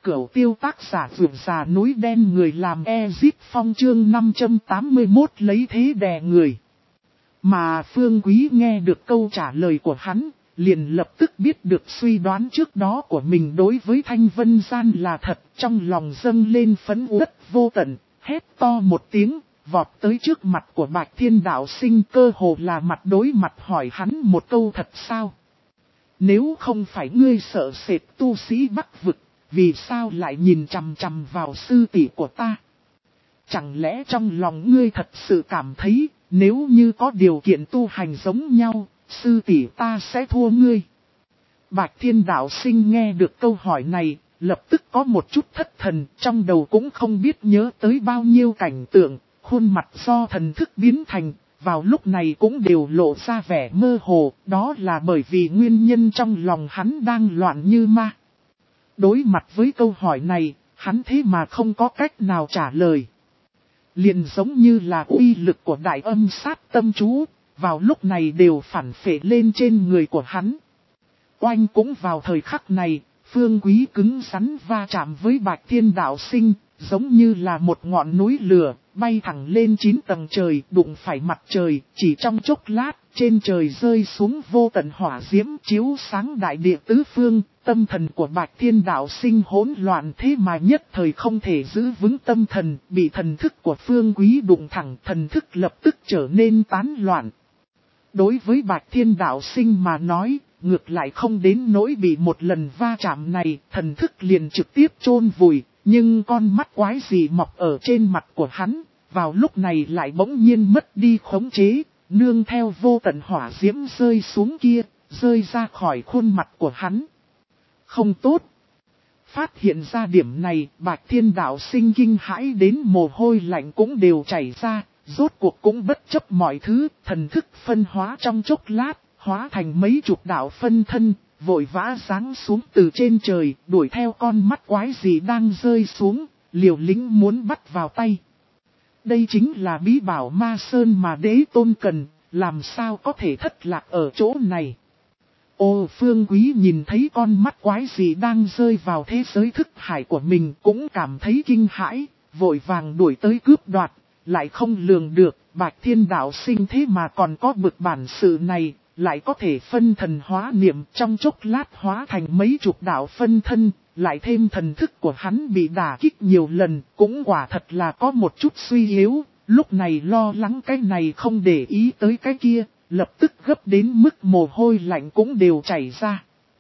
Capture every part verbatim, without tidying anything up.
Cửu tiêu tác giả vượt già núi đen người làm Ezip Phong chương năm trăm tám mươi mốt lấy thế đè người. Mà Phương Quý nghe được câu trả lời của hắn, liền lập tức biết được suy đoán trước đó của mình đối với Thanh Vân Gian là thật, trong lòng dâng lên phấn uất vô tận, hét to một tiếng, vọt tới trước mặt của Bạch Thiên Đạo Sinh, cơ hồ là mặt đối mặt hỏi hắn một câu thật sao. Nếu không phải ngươi sợ sệt tu sĩ Bắc vực, vì sao lại nhìn chằm chằm vào sư tỷ của ta? Chẳng lẽ trong lòng ngươi thật sự cảm thấy, nếu như có điều kiện tu hành giống nhau, sư tỷ ta sẽ thua ngươi? Bạch Thiên Đạo Sinh nghe được câu hỏi này, lập tức có một chút thất thần, trong đầu cũng không biết nhớ tới bao nhiêu cảnh tượng, khuôn mặt do thần thức biến thành, vào lúc này cũng đều lộ ra vẻ mơ hồ, đó là bởi vì nguyên nhân trong lòng hắn đang loạn như ma. Đối mặt với câu hỏi này, hắn thế mà không có cách nào trả lời. Liền giống như là uy lực của đại âm sát tâm chú, vào lúc này đều phản phệ lên trên người của hắn. Oanh cũng vào thời khắc này, Phương Quý cứng rắn va chạm với Bạch Thiên Đạo Sinh, giống như là một ngọn núi lửa, bay thẳng lên chín tầng trời, đụng phải mặt trời, chỉ trong chốc lát, trên trời rơi xuống vô tận hỏa diễm chiếu sáng đại địa tứ phương, tâm thần của Bạch Thiên Đạo Sinh hỗn loạn thế mà nhất thời không thể giữ vững tâm thần, bị thần thức của Phương Quý đụng thẳng, thần thức lập tức trở nên tán loạn. Đối với Bạch Thiên Đạo Sinh mà nói, ngược lại không đến nỗi bị một lần va chạm này, thần thức liền trực tiếp chôn vùi, nhưng con mắt quái gì mọc ở trên mặt của hắn, vào lúc này lại bỗng nhiên mất đi khống chế, nương theo vô tận hỏa diễm rơi xuống kia, rơi ra khỏi khuôn mặt của hắn. Không tốt. Phát hiện ra điểm này, Bạch Thiên Đạo Sinh kinh hãi đến mồ hôi lạnh cũng đều chảy ra, rốt cuộc cũng bất chấp mọi thứ, thần thức phân hóa trong chốc lát, hóa thành mấy chục đạo phân thân, vội vã giáng xuống từ trên trời, đuổi theo con mắt quái gì đang rơi xuống, liều lĩnh muốn bắt vào tay. Đây chính là bí bảo Ma Sơn mà Đế Tôn cần, làm sao có thể thất lạc ở chỗ này. Ô Phương Quý nhìn thấy con mắt quái gì đang rơi vào thế giới thức hải của mình cũng cảm thấy kinh hãi, vội vàng đuổi tới cướp đoạt, lại không lường được, Bạch Thiên Đạo Sinh thế mà còn có bực bản sự này, lại có thể phân thần hóa niệm trong chốc lát hóa thành mấy chục đạo phân thân, lại thêm thần thức của hắn bị đả kích nhiều lần, cũng quả thật là có một chút suy yếu, lúc này lo lắng cái này không để ý tới cái kia, lập tức gấp đến mức mồ hôi lạnh cũng đều chảy ra.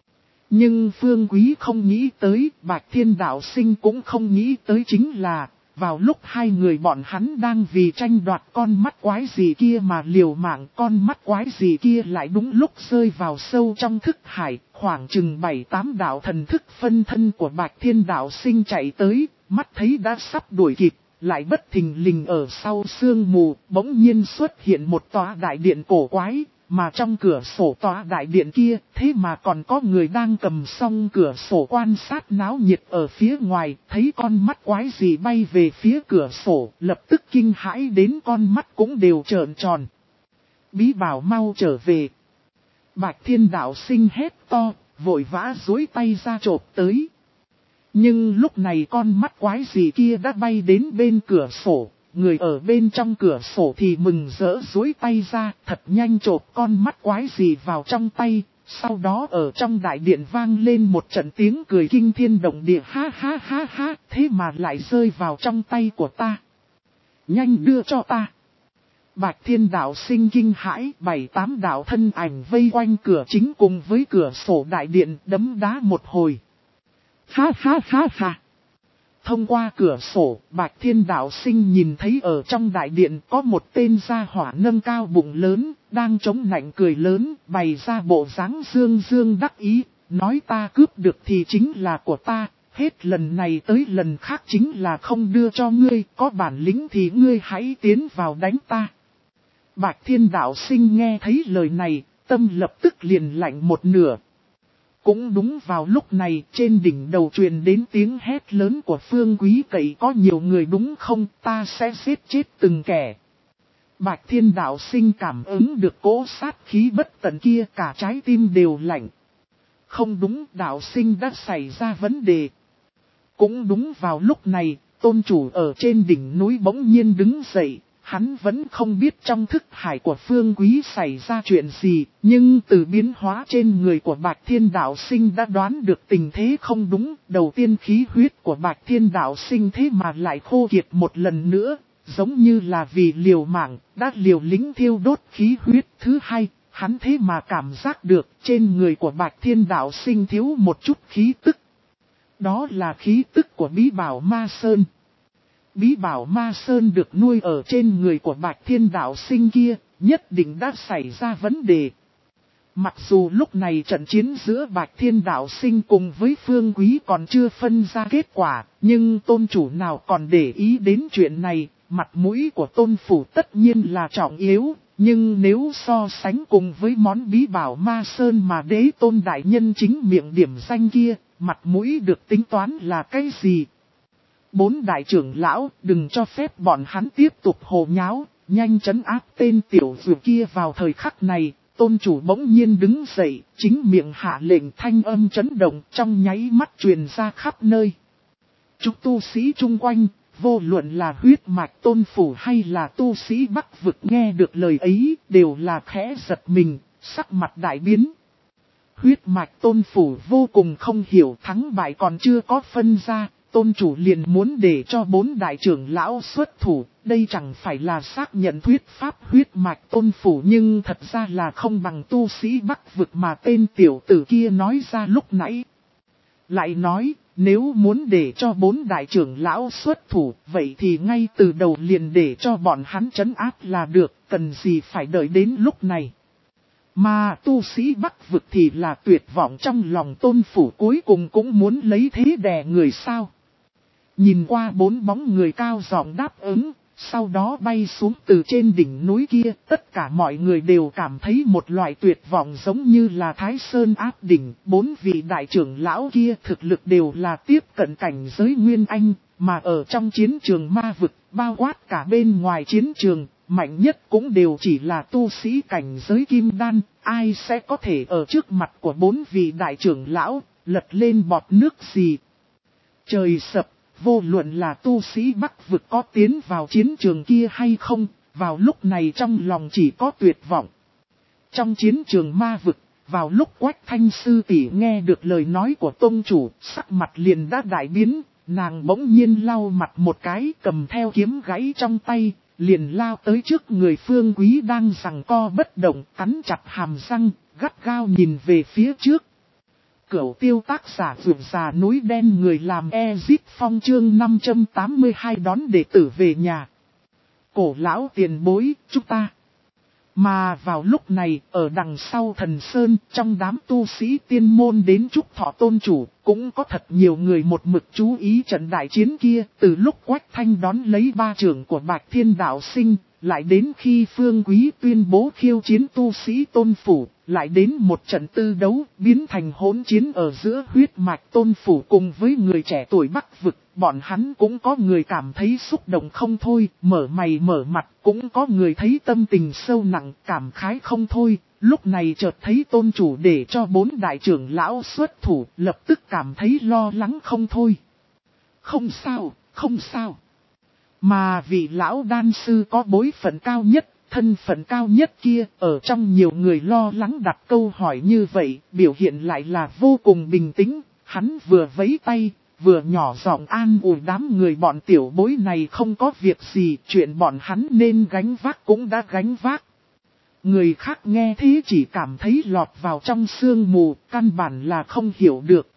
Nhưng Phương Quý không nghĩ tới, Bạch Thiên Đạo Sinh cũng không nghĩ tới chính là, vào lúc hai người bọn hắn đang vì tranh đoạt con mắt quái gì kia mà liều mạng, con mắt quái gì kia lại đúng lúc rơi vào sâu trong thức hải, khoảng chừng bảy tám đạo thần thức phân thân của Bạch Thiên Đạo Sinh chạy tới, mắt thấy đã sắp đuổi kịp, lại bất thình lình ở sau sương mù, bỗng nhiên xuất hiện một tòa đại điện cổ quái, mà trong cửa sổ tòa đại điện kia, thế mà còn có người đang cầm song cửa sổ quan sát náo nhiệt ở phía ngoài, thấy con mắt quái gì bay về phía cửa sổ, lập tức kinh hãi đến con mắt cũng đều trợn tròn. Bí bảo mau trở về. Bạch Thiên Đạo Sinh hét to, vội vã duỗi tay ra chộp tới. Nhưng lúc này con mắt quái gì kia đã bay đến bên cửa sổ, người ở bên trong cửa sổ thì mừng rỡ duỗi tay ra, thật nhanh chộp con mắt quái gì vào trong tay, sau đó ở trong đại điện vang lên một trận tiếng cười kinh thiên động địa, ha ha ha ha, thế mà lại rơi vào trong tay của ta. Nhanh đưa cho ta. Bạch Thiên Đạo Sinh kinh hãi, bảy tám đạo thân ảnh vây quanh cửa chính cùng với cửa sổ đại điện đấm đá một hồi. Ha ha ha ha. Thông qua cửa sổ, Bạch Thiên Đạo Sinh nhìn thấy ở trong đại điện có một tên gia hỏa nâng cao bụng lớn, đang chống nạnh cười lớn, bày ra bộ dáng dương dương đắc ý, nói ta cướp được thì chính là của ta, hết lần này tới lần khác chính là không đưa cho ngươi, có bản lĩnh thì ngươi hãy tiến vào đánh ta. Bạch Thiên Đạo Sinh nghe thấy lời này, tâm lập tức liền lạnh một nửa. Cũng đúng vào lúc này, trên đỉnh đầu truyền đến tiếng hét lớn của Phương Quý, cậy có nhiều người đúng không, ta sẽ giết chết từng kẻ. Bạch Thiên Đạo Sinh cảm ứng được cỗ sát khí bất tận kia, cả trái tim đều lạnh. Không đúng, Đạo Sinh đã xảy ra vấn đề. Cũng đúng vào lúc này, tôn chủ ở trên đỉnh núi bỗng nhiên đứng dậy. Hắn vẫn không biết trong thức hải của Phương Quý xảy ra chuyện gì, nhưng từ biến hóa trên người của Bạch Thiên Đạo Sinh đã đoán được tình thế không đúng. Đầu tiên khí huyết của Bạch Thiên Đạo Sinh thế mà lại khô kiệt một lần nữa, giống như là vì liều mạng, đã liều lĩnh thiêu đốt khí huyết. Thứ hai, hắn thế mà cảm giác được trên người của Bạch Thiên Đạo Sinh thiếu một chút khí tức. Đó là khí tức của Bí Bảo Ma Sơn. Bí Bảo Ma Sơn được nuôi ở trên người của Bạch Thiên Đạo Sinh kia, nhất định đã xảy ra vấn đề. Mặc dù lúc này trận chiến giữa Bạch Thiên Đạo Sinh cùng với Phương Quý còn chưa phân ra kết quả, nhưng tôn chủ nào còn để ý đến chuyện này, mặt mũi của tôn phủ tất nhiên là trọng yếu, nhưng nếu so sánh cùng với món Bí Bảo Ma Sơn mà đế tôn đại nhân chính miệng điểm danh kia, mặt mũi được tính toán là cái gì? Bốn đại trưởng lão, đừng cho phép bọn hắn tiếp tục hồ nháo, nhanh trấn áp tên tiểu dược kia. Vào thời khắc này, tôn chủ bỗng nhiên đứng dậy, chính miệng hạ lệnh, thanh âm chấn động trong nháy mắt truyền ra khắp nơi. Chúng tu sĩ chung quanh, vô luận là huyết mạch tôn phủ hay là tu sĩ Bắc vực nghe được lời ấy, đều là khẽ giật mình, sắc mặt đại biến. Huyết mạch tôn phủ vô cùng không hiểu, thắng bại còn chưa có phân ra. Tôn chủ liền muốn để cho bốn đại trưởng lão xuất thủ, đây chẳng phải là xác nhận thuyết pháp huyết mạch tôn phủ, nhưng thật ra là không bằng tu sĩ Bắc vực mà tên tiểu tử kia nói ra lúc nãy. Lại nói, nếu muốn để cho bốn đại trưởng lão xuất thủ, vậy thì ngay từ đầu liền để cho bọn hắn trấn áp là được, cần gì phải đợi đến lúc này. Mà tu sĩ Bắc vực thì là tuyệt vọng trong lòng tôn phủ, cuối cùng cũng muốn lấy thế đè người sao. Nhìn qua bốn bóng người cao giọng đáp ứng, sau đó bay xuống từ trên đỉnh núi kia, tất cả mọi người đều cảm thấy một loại tuyệt vọng giống như là Thái Sơn áp đỉnh. Bốn vị đại trưởng lão kia thực lực đều là tiếp cận cảnh giới Nguyên Anh, mà ở trong chiến trường ma vực, bao quát cả bên ngoài chiến trường, mạnh nhất cũng đều chỉ là tu sĩ cảnh giới Kim Đan. Ai sẽ có thể ở trước mặt của bốn vị đại trưởng lão, lật lên bọt nước gì? Trời sập! Vô luận là tu sĩ Bắc vực có tiến vào chiến trường kia hay không, vào lúc này trong lòng chỉ có tuyệt vọng. Trong chiến trường ma vực, vào lúc Quách Thanh sư tỷ nghe được lời nói của tông chủ, sắc mặt liền đã đại biến, nàng bỗng nhiên lau mặt một cái, cầm theo kiếm gãy trong tay, liền lao tới trước người Phương Quý đang giằng co bất động, cắn chặt hàm răng, gắt gao nhìn về phía trước. Cửu tiêu tác giả vượt già núi đen người làm Ezip Phong chương năm trăm tám mươi hai đón đệ tử về nhà. Cổ lão tiền bối, chúng ta. Mà vào lúc này, ở đằng sau thần sơn, trong đám tu sĩ tiên môn đến chúc thọ tôn chủ, cũng có thật nhiều người một mực chú ý trận đại chiến kia. Từ lúc Quách Thanh đón lấy ba trưởng của Bạch Thiên Đạo Sinh, lại đến khi Phương Quý tuyên bố khiêu chiến tu sĩ tôn phủ, lại đến một trận tư đấu biến thành hỗn chiến ở giữa huyết mạch tôn phủ cùng với người trẻ tuổi Bắc vực. Bọn hắn cũng có người cảm thấy xúc động không thôi, mở mày mở mặt, cũng có người thấy tâm tình sâu nặng, cảm khái không thôi. Lúc này chợt thấy tôn chủ để cho bốn đại trưởng lão xuất thủ, lập tức cảm thấy lo lắng không thôi. Không sao, không sao. Mà vị lão đan sư có bối phận cao nhất, thân phận cao nhất kia, ở trong nhiều người lo lắng đặt câu hỏi như vậy, biểu hiện lại là vô cùng bình tĩnh. Hắn vừa vẫy tay, vừa nhỏ giọng an ủi đám người bọn tiểu bối này không có việc gì, chuyện bọn hắn nên gánh vác cũng đã gánh vác. Người khác nghe thế chỉ cảm thấy lọt vào trong sương mù, căn bản là không hiểu được.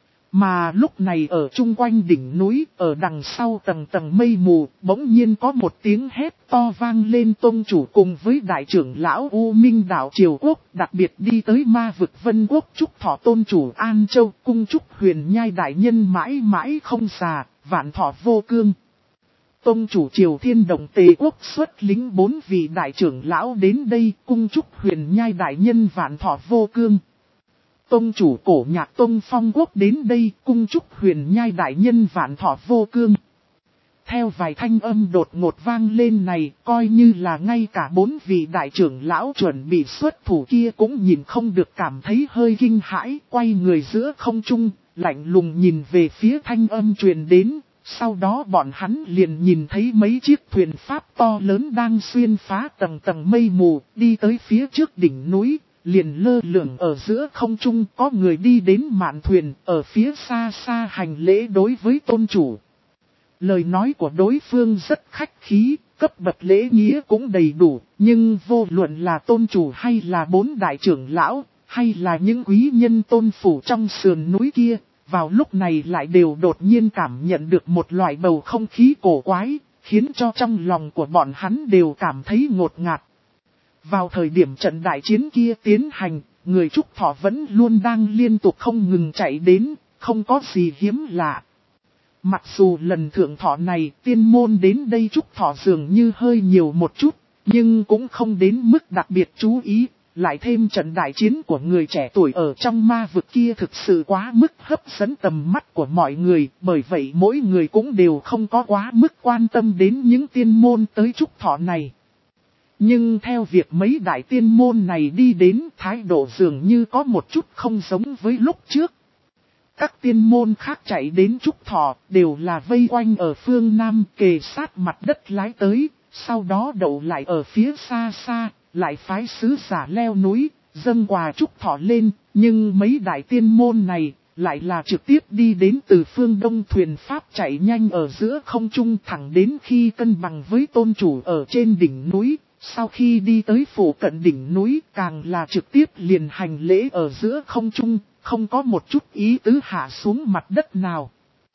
Mà lúc này ở chung quanh đỉnh núi, ở đằng sau tầng tầng mây mù, bỗng nhiên có một tiếng hét to vang lên. Tôn chủ cùng với đại trưởng lão U Minh Đạo Triều Quốc, đặc biệt đi tới ma vực Vân Quốc chúc thọ tôn chủ An Châu, cung chúc huyền nhai đại nhân mãi mãi không già, vạn thọ vô cương. Tôn chủ Triều Thiên Đồng Tề Quốc xuất lính bốn vị đại trưởng lão đến đây, cung chúc huyền nhai đại nhân vạn thọ vô cương. Tông chủ Cổ Nhạc Tông Phong Quốc đến đây, cung chúc huyền nhai đại nhân vạn thọ vô cương. Theo vài thanh âm đột ngột vang lên này, coi như là ngay cả bốn vị đại trưởng lão chuẩn bị xuất thủ kia cũng nhìn không được cảm thấy hơi kinh hãi, quay người giữa không trung, lạnh lùng nhìn về phía thanh âm truyền đến, sau đó bọn hắn liền nhìn thấy mấy chiếc thuyền pháp to lớn đang xuyên phá tầng tầng mây mù, đi tới phía trước đỉnh núi, liền lơ lửng ở giữa không trung, có người đi đến mạn thuyền, ở phía xa xa hành lễ đối với tôn chủ. Lời nói của đối phương rất khách khí, cấp bậc lễ nghĩa cũng đầy đủ, nhưng vô luận là tôn chủ hay là bốn đại trưởng lão, hay là những quý nhân tôn phủ trong sườn núi kia, vào lúc này lại đều đột nhiên cảm nhận được một loại bầu không khí cổ quái, khiến cho trong lòng của bọn hắn đều cảm thấy ngột ngạt. Vào thời điểm trận đại chiến kia tiến hành, người Trúc Thọ vẫn luôn đang liên tục không ngừng chạy đến, không có gì hiếm lạ. Mặc dù lần thượng thọ này tiên môn đến đây Trúc Thọ dường như hơi nhiều một chút, nhưng cũng không đến mức đặc biệt chú ý. Lại thêm trận đại chiến của người trẻ tuổi ở trong ma vực kia thực sự quá mức hấp dẫn tầm mắt của mọi người, bởi vậy mỗi người cũng đều không có quá mức quan tâm đến những tiên môn tới Trúc Thọ này. Nhưng theo việc mấy đại tiên môn này đi đến, thái độ dường như có một chút không giống với lúc trước. Các tiên môn khác chạy đến Trúc Thọ đều là vây quanh ở phương Nam kề sát mặt đất lái tới, sau đó đậu lại ở phía xa xa. Lại phái sứ giả leo núi, dâng quà Trúc Thọ lên, nhưng mấy đại tiên môn này lại là trực tiếp đi đến từ phương Đông thuyền Pháp chạy nhanh ở giữa không trung thẳng đến khi cân bằng với tôn chủ ở trên đỉnh núi. Sau khi đi tới phủ cận đỉnh núi càng là trực tiếp liền hành lễ ở giữa không trung, không có một chút ý tứ hạ xuống mặt đất nào.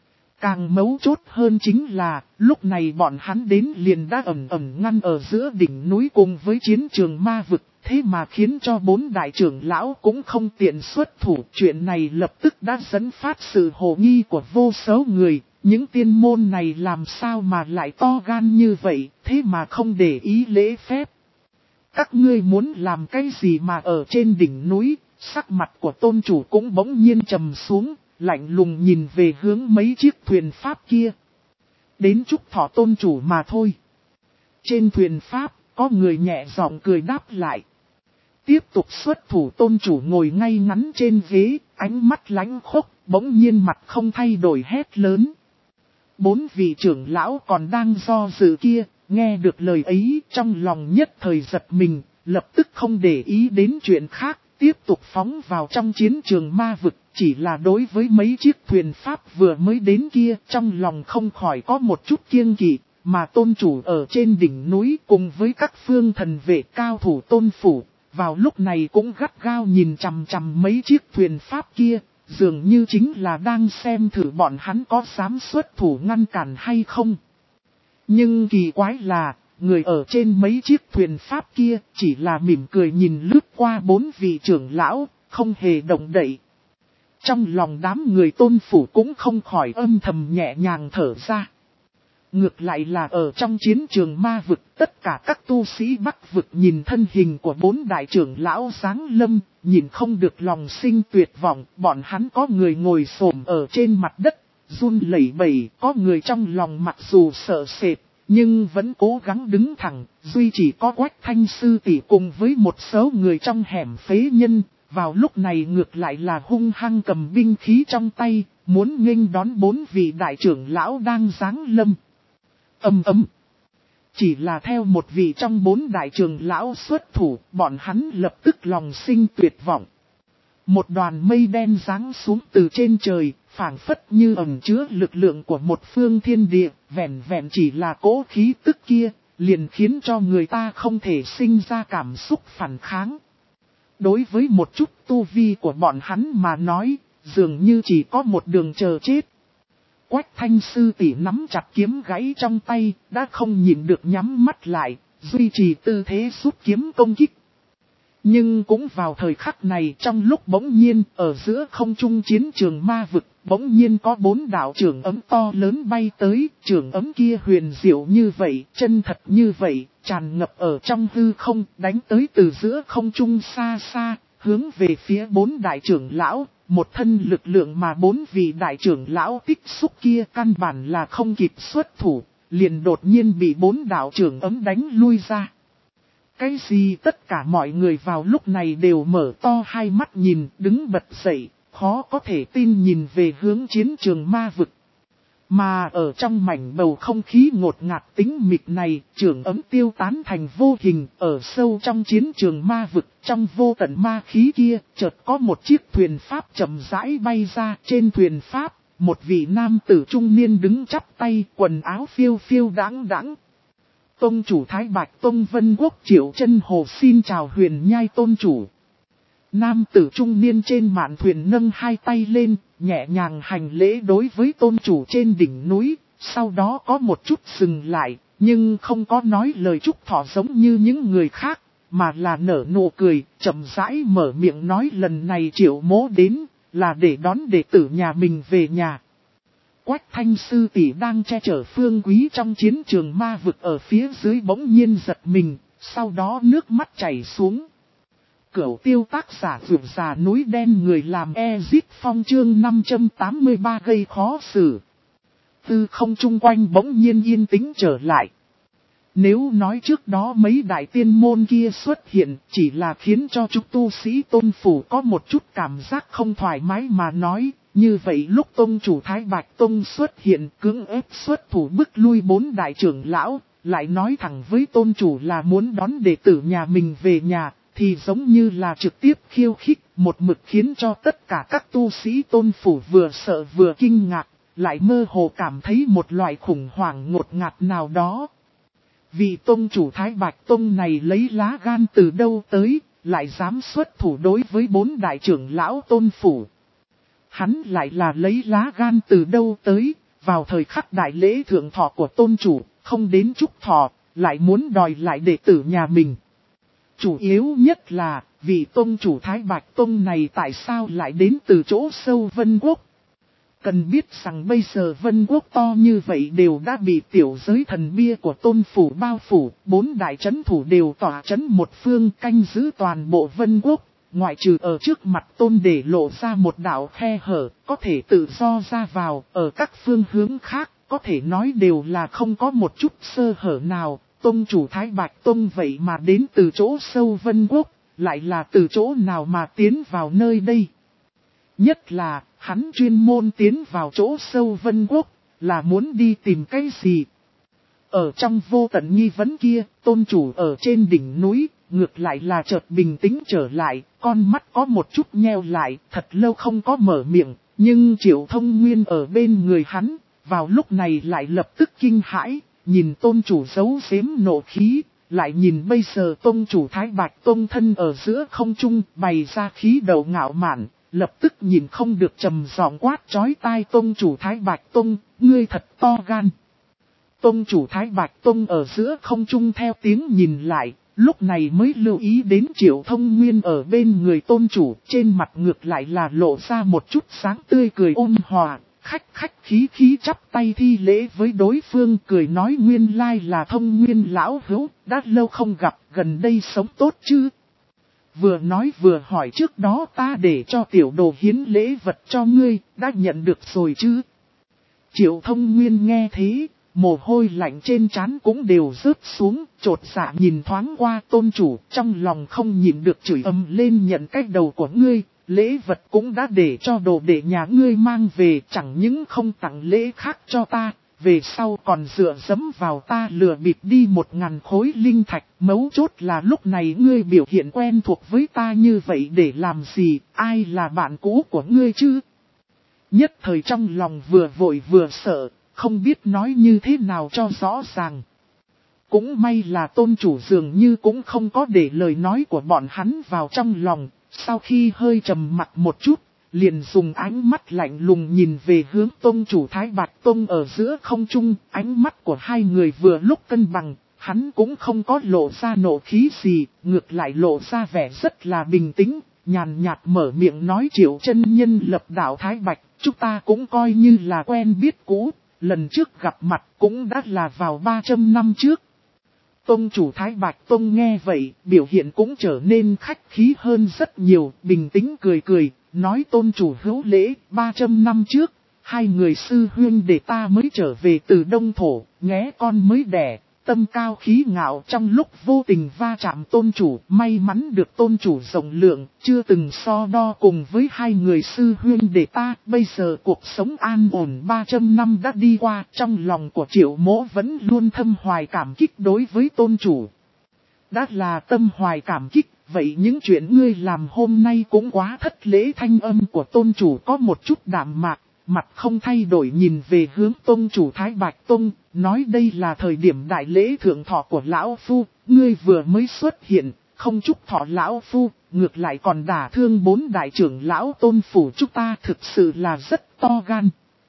Càng mấu chốt hơn chính là, lúc này bọn hắn đến liền đã ẩn ẩn ngăn ở giữa đỉnh núi cùng với chiến trường ma vực, thế mà khiến cho bốn đại trưởng lão cũng không tiện xuất thủ. Chuyện này lập tức đã dẫn phát sự hồ nghi của vô số người, những tiên môn này làm sao mà lại to gan như vậy, thế mà không để ý lễ phép. Các ngươi muốn làm cái gì mà ở trên đỉnh núi, sắc mặt của tôn chủ cũng bỗng nhiên trầm xuống. Lạnh lùng nhìn về hướng mấy chiếc thuyền Pháp kia. Đến Trúc Thọ tôn chủ mà thôi. Trên thuyền Pháp, có người nhẹ giọng cười đáp lại. Tiếp tục xuất thủ tôn chủ ngồi ngay ngắn trên ghế, ánh mắt lánh khốc, bỗng nhiên mặt không thay đổi hét lớn. Bốn vị trưởng lão còn đang do dự kia, nghe được lời ấy trong lòng nhất thời giật mình, lập tức không để ý đến chuyện khác. Tiếp tục phóng vào trong chiến trường ma vực, chỉ là đối với mấy chiếc thuyền Pháp vừa mới đến kia, trong lòng không khỏi có một chút kiêng kỵ, mà tôn chủ ở trên đỉnh núi cùng với các phương thần vệ cao thủ tôn phủ, vào lúc này cũng gắt gao nhìn chằm chằm mấy chiếc thuyền Pháp kia, dường như chính là đang xem thử bọn hắn có dám xuất thủ ngăn cản hay không. Nhưng kỳ quái là, người ở trên mấy chiếc thuyền Pháp kia chỉ là mỉm cười nhìn lướt qua bốn vị trưởng lão, không hề động đậy. Trong lòng đám người tôn phủ cũng không khỏi âm thầm nhẹ nhàng thở ra. Ngược lại là ở trong chiến trường ma vực, tất cả các tu sĩ Bắc vực nhìn thân hình của bốn đại trưởng lão giáng lâm, nhìn không được lòng sinh tuyệt vọng, bọn hắn có người ngồi xổm ở trên mặt đất, run lẩy bẩy, có người trong lòng mặc dù sợ sệt, nhưng vẫn cố gắng đứng thẳng, duy chỉ có Quách Thanh sư tỷ cùng với một số người trong hẻm phế nhân, vào lúc này ngược lại là hung hăng cầm binh khí trong tay, muốn nghênh đón bốn vị đại trưởng lão đang giáng lâm. Ầm ầm. Chỉ là theo một vị trong bốn đại trưởng lão xuất thủ, bọn hắn lập tức lòng sinh tuyệt vọng. Một đoàn mây đen giáng xuống từ trên trời, phảng phất như ẩn chứa lực lượng của một phương thiên địa, vẹn vẹn chỉ là cỗ khí tức kia, liền khiến cho người ta không thể sinh ra cảm xúc phản kháng. Đối với một chút tu vi của bọn hắn mà nói, dường như chỉ có một đường chờ chết. Quách Thanh sư tỷ nắm chặt kiếm gãy trong tay, đã không nhịn được nhắm mắt lại, duy trì tư thế rút kiếm công kích. Nhưng cũng vào thời khắc này, trong lúc bỗng nhiên ở giữa không trung chiến trường ma vực, bỗng nhiên có bốn đạo trưởng ấm to lớn bay tới, trưởng ấm kia huyền diệu như vậy, chân thật như vậy, tràn ngập ở trong hư không, đánh tới từ giữa không trung xa xa, hướng về phía bốn đại trưởng lão, một thân lực lượng mà bốn vị đại trưởng lão tích xúc kia căn bản là không kịp xuất thủ, liền đột nhiên bị bốn đạo trưởng ấm đánh lui ra. Cái gì tất cả mọi người vào lúc này đều mở to hai mắt nhìn, đứng bật dậy, khó có thể tin nhìn về hướng chiến trường ma vực. Mà ở trong mảnh bầu không khí ngột ngạt tĩnh mịch này, trường ấm tiêu tán thành vô hình, ở sâu trong chiến trường ma vực, trong vô tận ma khí kia, chợt có một chiếc thuyền pháp chậm rãi bay ra. Trên thuyền pháp, một vị nam tử trung niên đứng chắp tay, quần áo phiêu phiêu đáng đáng. Tông chủ Thái Bạch Tông Vân Quốc Triệu Chân Hồ xin chào Huyền Nhai tôn chủ. Nam tử trung niên trên mạn thuyền nâng hai tay lên, nhẹ nhàng hành lễ đối với tôn chủ trên đỉnh núi, sau đó có một chút dừng lại, nhưng không có nói lời chúc thọ giống như những người khác, mà là nở nụ cười, chậm rãi mở miệng nói lần này Triệu mỗ đến, là để đón đệ tử nhà mình về nhà. Quách Thanh sư tỷ đang che chở Phương Quý trong chiến trường ma vực ở phía dưới bỗng nhiên giật mình, sau đó nước mắt chảy xuống. Cửu tiêu tác giả vượt già núi đen người làm Ezip Phong chương năm trăm tám mươi ba gây khó xử. Tư không chung quanh bỗng nhiên yên tĩnh trở lại. Nếu nói trước đó mấy đại tiên môn kia xuất hiện chỉ là khiến cho chúng tu sĩ tôn phủ có một chút cảm giác không thoải mái mà nói, như vậy lúc tông chủ Thái Bạch Tông xuất hiện cưỡng ép xuất thủ bức lui bốn đại trưởng lão, lại nói thẳng với tôn chủ là muốn đón đệ tử nhà mình về nhà, thì giống như là trực tiếp khiêu khích, một mực khiến cho tất cả các tu sĩ tôn phủ vừa sợ vừa kinh ngạc, lại mơ hồ cảm thấy một loại khủng hoảng ngột ngạt nào đó. Vị tôn chủ Thái Bạch Tông này lấy lá gan từ đâu tới, lại dám xuất thủ đối với bốn đại trưởng lão tôn phủ. Hắn lại là lấy lá gan từ đâu tới, vào thời khắc đại lễ thượng thọ của tôn chủ, không đến chúc thọ, lại muốn đòi lại đệ tử nhà mình. Chủ yếu nhất là, vị tôn chủ Thái Bạch Tông này tại sao lại đến từ chỗ sâu Vân Quốc? Cần biết rằng bây giờ Vân Quốc to như vậy đều đã bị tiểu giới thần bia của tôn phủ bao phủ, bốn đại trấn thủ đều tỏa trấn một phương canh giữ toàn bộ Vân Quốc, ngoại trừ ở trước mặt tôn để lộ ra một đạo khe hở, có thể tự do ra vào, ở các phương hướng khác, có thể nói đều là không có một chút sơ hở nào. Tông chủ Thái Bạch Tông vậy mà đến từ chỗ sâu Vân Quốc, lại là từ chỗ nào mà tiến vào nơi đây? Nhất là, hắn chuyên môn tiến vào chỗ sâu Vân Quốc, là muốn đi tìm cái gì? Ở trong vô tận nghi vấn kia, tôn chủ ở trên đỉnh núi, ngược lại là chợt bình tĩnh trở lại, con mắt có một chút nheo lại, thật lâu không có mở miệng, nhưng Triệu Thông Nguyên ở bên người hắn, vào lúc này lại lập tức kinh hãi. Nhìn tôn chủ giấu giếm nộ khí, lại nhìn bây giờ tôn chủ Thái Bạch Tông thân ở giữa không trung bày ra khí đầu ngạo mạn, lập tức nhìn không được trầm giọng quát chói tai tôn chủ Thái Bạch Tông, ngươi thật to gan. Tôn chủ Thái Bạch Tông ở giữa không trung theo tiếng nhìn lại, lúc này mới lưu ý đến Triệu Thông Nguyên ở bên người tôn chủ, trên mặt ngược lại là lộ ra một chút sáng tươi cười ôn hòa. Khách khách khí khí chắp tay thi lễ với đối phương cười nói nguyên lai là Thông Nguyên lão hữu, đã lâu không gặp, gần đây sống tốt chứ. Vừa nói vừa hỏi trước đó ta để cho tiểu đồ hiến lễ vật cho ngươi, đã nhận được rồi chứ. Triệu Thông Nguyên nghe thế, mồ hôi lạnh trên trán cũng đều rớt xuống, chột dạ nhìn thoáng qua tôn chủ, trong lòng không nhịn được chửi ầm lên nhận cái đầu của ngươi. Lễ vật cũng đã để cho đồ đệ nhà ngươi mang về, chẳng những không tặng lễ khác cho ta, về sau còn dựa dẫm vào ta lừa bịp đi một ngàn khối linh thạch. Mấu chốt là lúc này ngươi biểu hiện quen thuộc với ta như vậy để làm gì, ai là bạn cũ của ngươi chứ? Nhất thời trong lòng vừa vội vừa sợ, không biết nói như thế nào cho rõ ràng. Cũng may là tôn chủ dường như cũng không có để lời nói của bọn hắn vào trong lòng. Sau khi hơi trầm mặt một chút, liền dùng ánh mắt lạnh lùng nhìn về hướng tôn chủ Thái Bạch Tông ở giữa không trung, ánh mắt của hai người vừa lúc cân bằng, hắn cũng không có lộ ra nộ khí gì, ngược lại lộ ra vẻ rất là bình tĩnh, nhàn nhạt mở miệng nói Triệu chân nhân lập đạo Thái Bạch, chúng ta cũng coi như là quen biết cũ, lần trước gặp mặt cũng đã là vào ba trăm năm trước. Tông chủ Thái Bạch Tông nghe vậy, biểu hiện cũng trở nên khách khí hơn rất nhiều, bình tĩnh cười cười, nói tôn chủ hữu lễ, ba trăm năm trước, hai người sư huynh để ta mới trở về từ Đông Thổ, nghé con mới đẻ, tâm cao khí ngạo trong lúc vô tình va chạm tôn chủ, may mắn được tôn chủ rộng lượng, chưa từng so đo cùng với hai người sư huynh đệ ta. Bây giờ cuộc sống an ổn ba trăm năm đã đi qua, trong lòng của Triệu Mỗ vẫn luôn thâm hoài cảm kích đối với tôn chủ. Đã là tâm hoài cảm kích, vậy những chuyện ngươi làm hôm nay cũng quá thất lễ. Thanh âm của tôn chủ có một chút đạm mạc, mặt không thay đổi nhìn về hướng tôn chủ Thái Bạch Tông, nói đây là thời điểm đại lễ thượng thọ của lão phu, ngươi vừa mới xuất hiện, không chúc thọ lão phu, ngược lại còn đả thương bốn đại trưởng lão tôn phủ chúng ta, thực sự là rất to gan.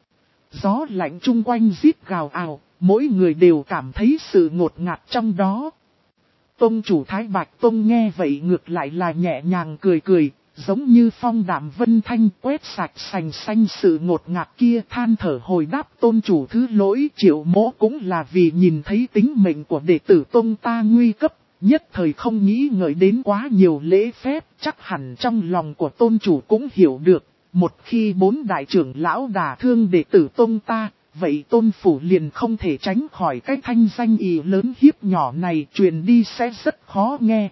Gió lạnh chung quanh rít gào ào, mỗi người đều cảm thấy sự ngột ngạt trong đó. Tông chủ Thái Bạch Tông nghe vậy ngược lại là nhẹ nhàng cười cười, giống như phong đạm vân thanh quét sạch sành xanh sự ngột ngạt kia, than thở hồi đáp tôn chủ thứ lỗi. Triệu Mỗ cũng là vì nhìn thấy tính mệnh của đệ tử tông ta nguy cấp, nhất thời không nghĩ ngợi đến quá nhiều lễ phép, chắc hẳn trong lòng của tôn chủ cũng hiểu được, một khi bốn đại trưởng lão đả thương đệ tử tông ta, vậy tôn phủ liền không thể tránh khỏi cái thanh danh ỷ lớn hiếp nhỏ này, truyền đi sẽ rất khó nghe.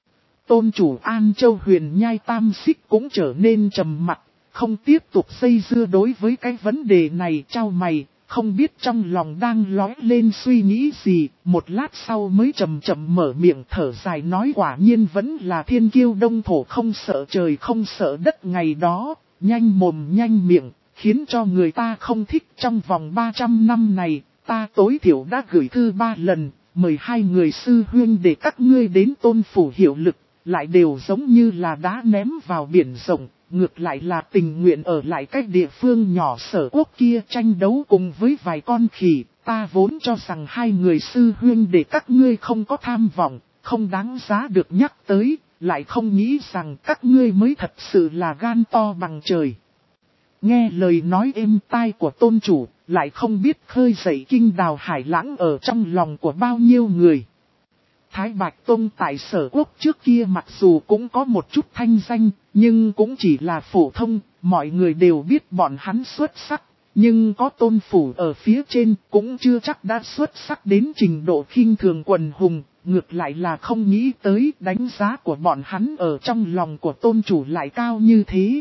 Tôn chủ An Châu Huyền Nhai Tam Xích cũng trở nên trầm mặc, không tiếp tục dây dưa đối với cái vấn đề này. Chau mày, không biết trong lòng đang lóe lên suy nghĩ gì, một lát sau mới chậm chậm mở miệng thở dài nói quả nhiên vẫn là thiên kiêu đông thổ, không sợ trời không sợ đất ngày đó, nhanh mồm nhanh miệng, khiến cho người ta không thích. Trong vòng ba trăm năm này, ta tối thiểu đã gửi thư ba lần, mời hai người sư huynh để các ngươi đến tôn phủ hiệu lực, lại đều giống như là đá ném vào biển rộng, ngược lại là tình nguyện ở lại cách địa phương nhỏ Sở Quốc kia tranh đấu cùng với vài con khỉ. Ta vốn cho rằng hai người sư huynh để các ngươi không có tham vọng, không đáng giá được nhắc tới, lại không nghĩ rằng các ngươi mới thật sự là gan to bằng trời. Nghe lời nói êm tai của tôn chủ, lại không biết khơi dậy kinh đào hải lãng ở trong lòng của bao nhiêu người. Thái Bạch Tông tại Sở Quốc trước kia mặc dù cũng có một chút thanh danh, nhưng cũng chỉ là phổ thông, mọi người đều biết bọn hắn xuất sắc, nhưng có tôn phủ ở phía trên cũng chưa chắc đã xuất sắc đến trình độ khinh thường quần hùng, ngược lại là không nghĩ tới đánh giá của bọn hắn ở trong lòng của tôn chủ lại cao như thế.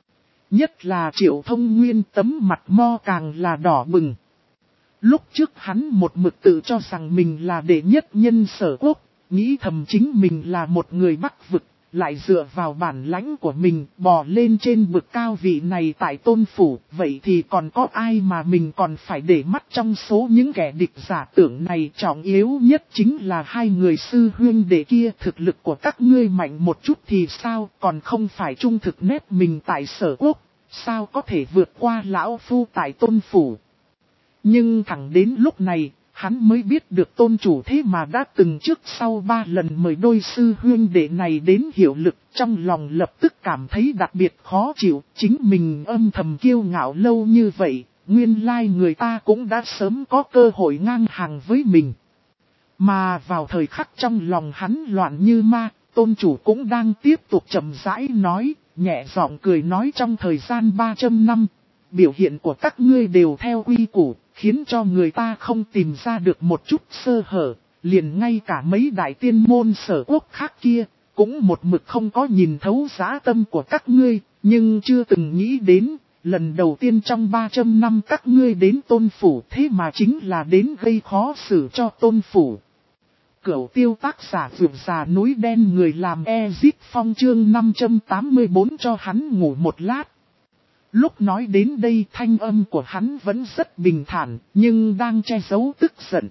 Nhất là Triệu Thông Nguyên tấm mặt mo càng là đỏ bừng. Lúc trước hắn một mực tự cho rằng mình là đệ nhất nhân Sở Quốc, nghĩ thầm chính mình là một người Bắc vực, lại dựa vào bản lãnh của mình bò lên trên bực cao vị này tại tôn phủ, vậy thì còn có ai mà mình còn phải để mắt trong số những kẻ địch giả tưởng này. Trọng yếu nhất chính là hai người sư huynh đệ kia, thực lực của các ngươi mạnh một chút thì sao, còn không phải trung thực nét mình tại Sở Quốc, sao có thể vượt qua lão phu tại tôn phủ. Nhưng thẳng đến lúc này, hắn mới biết được tôn chủ thế mà đã từng trước sau ba lần mời đôi sư huynh đệ này đến hiệu lực, trong lòng lập tức cảm thấy đặc biệt khó chịu. Chính mình âm thầm kiêu ngạo lâu như vậy, nguyên lai người ta cũng đã sớm có cơ hội ngang hàng với mình. Mà vào thời khắc trong lòng hắn loạn như ma, tôn chủ cũng đang tiếp tục chậm rãi nói, nhẹ giọng cười nói trong thời gian ba trăm năm, biểu hiện của các ngươi đều theo quy củ, khiến cho người ta không tìm ra được một chút sơ hở, liền ngay cả mấy đại tiên môn Sở Quốc khác kia, cũng một mực không có nhìn thấu dã tâm của các ngươi, nhưng chưa từng nghĩ đến, lần đầu tiên trong ba trăm năm các ngươi đến tôn phủ thế mà chính là đến gây khó xử cho tôn phủ. Cửu tiêu tác giả vượt già núi đen người làm Ezit Phong chương năm trăm tám mươi bốn cho hắn ngủ một lát. Lúc nói đến đây thanh âm của hắn vẫn rất bình thản, nhưng đang che giấu tức giận.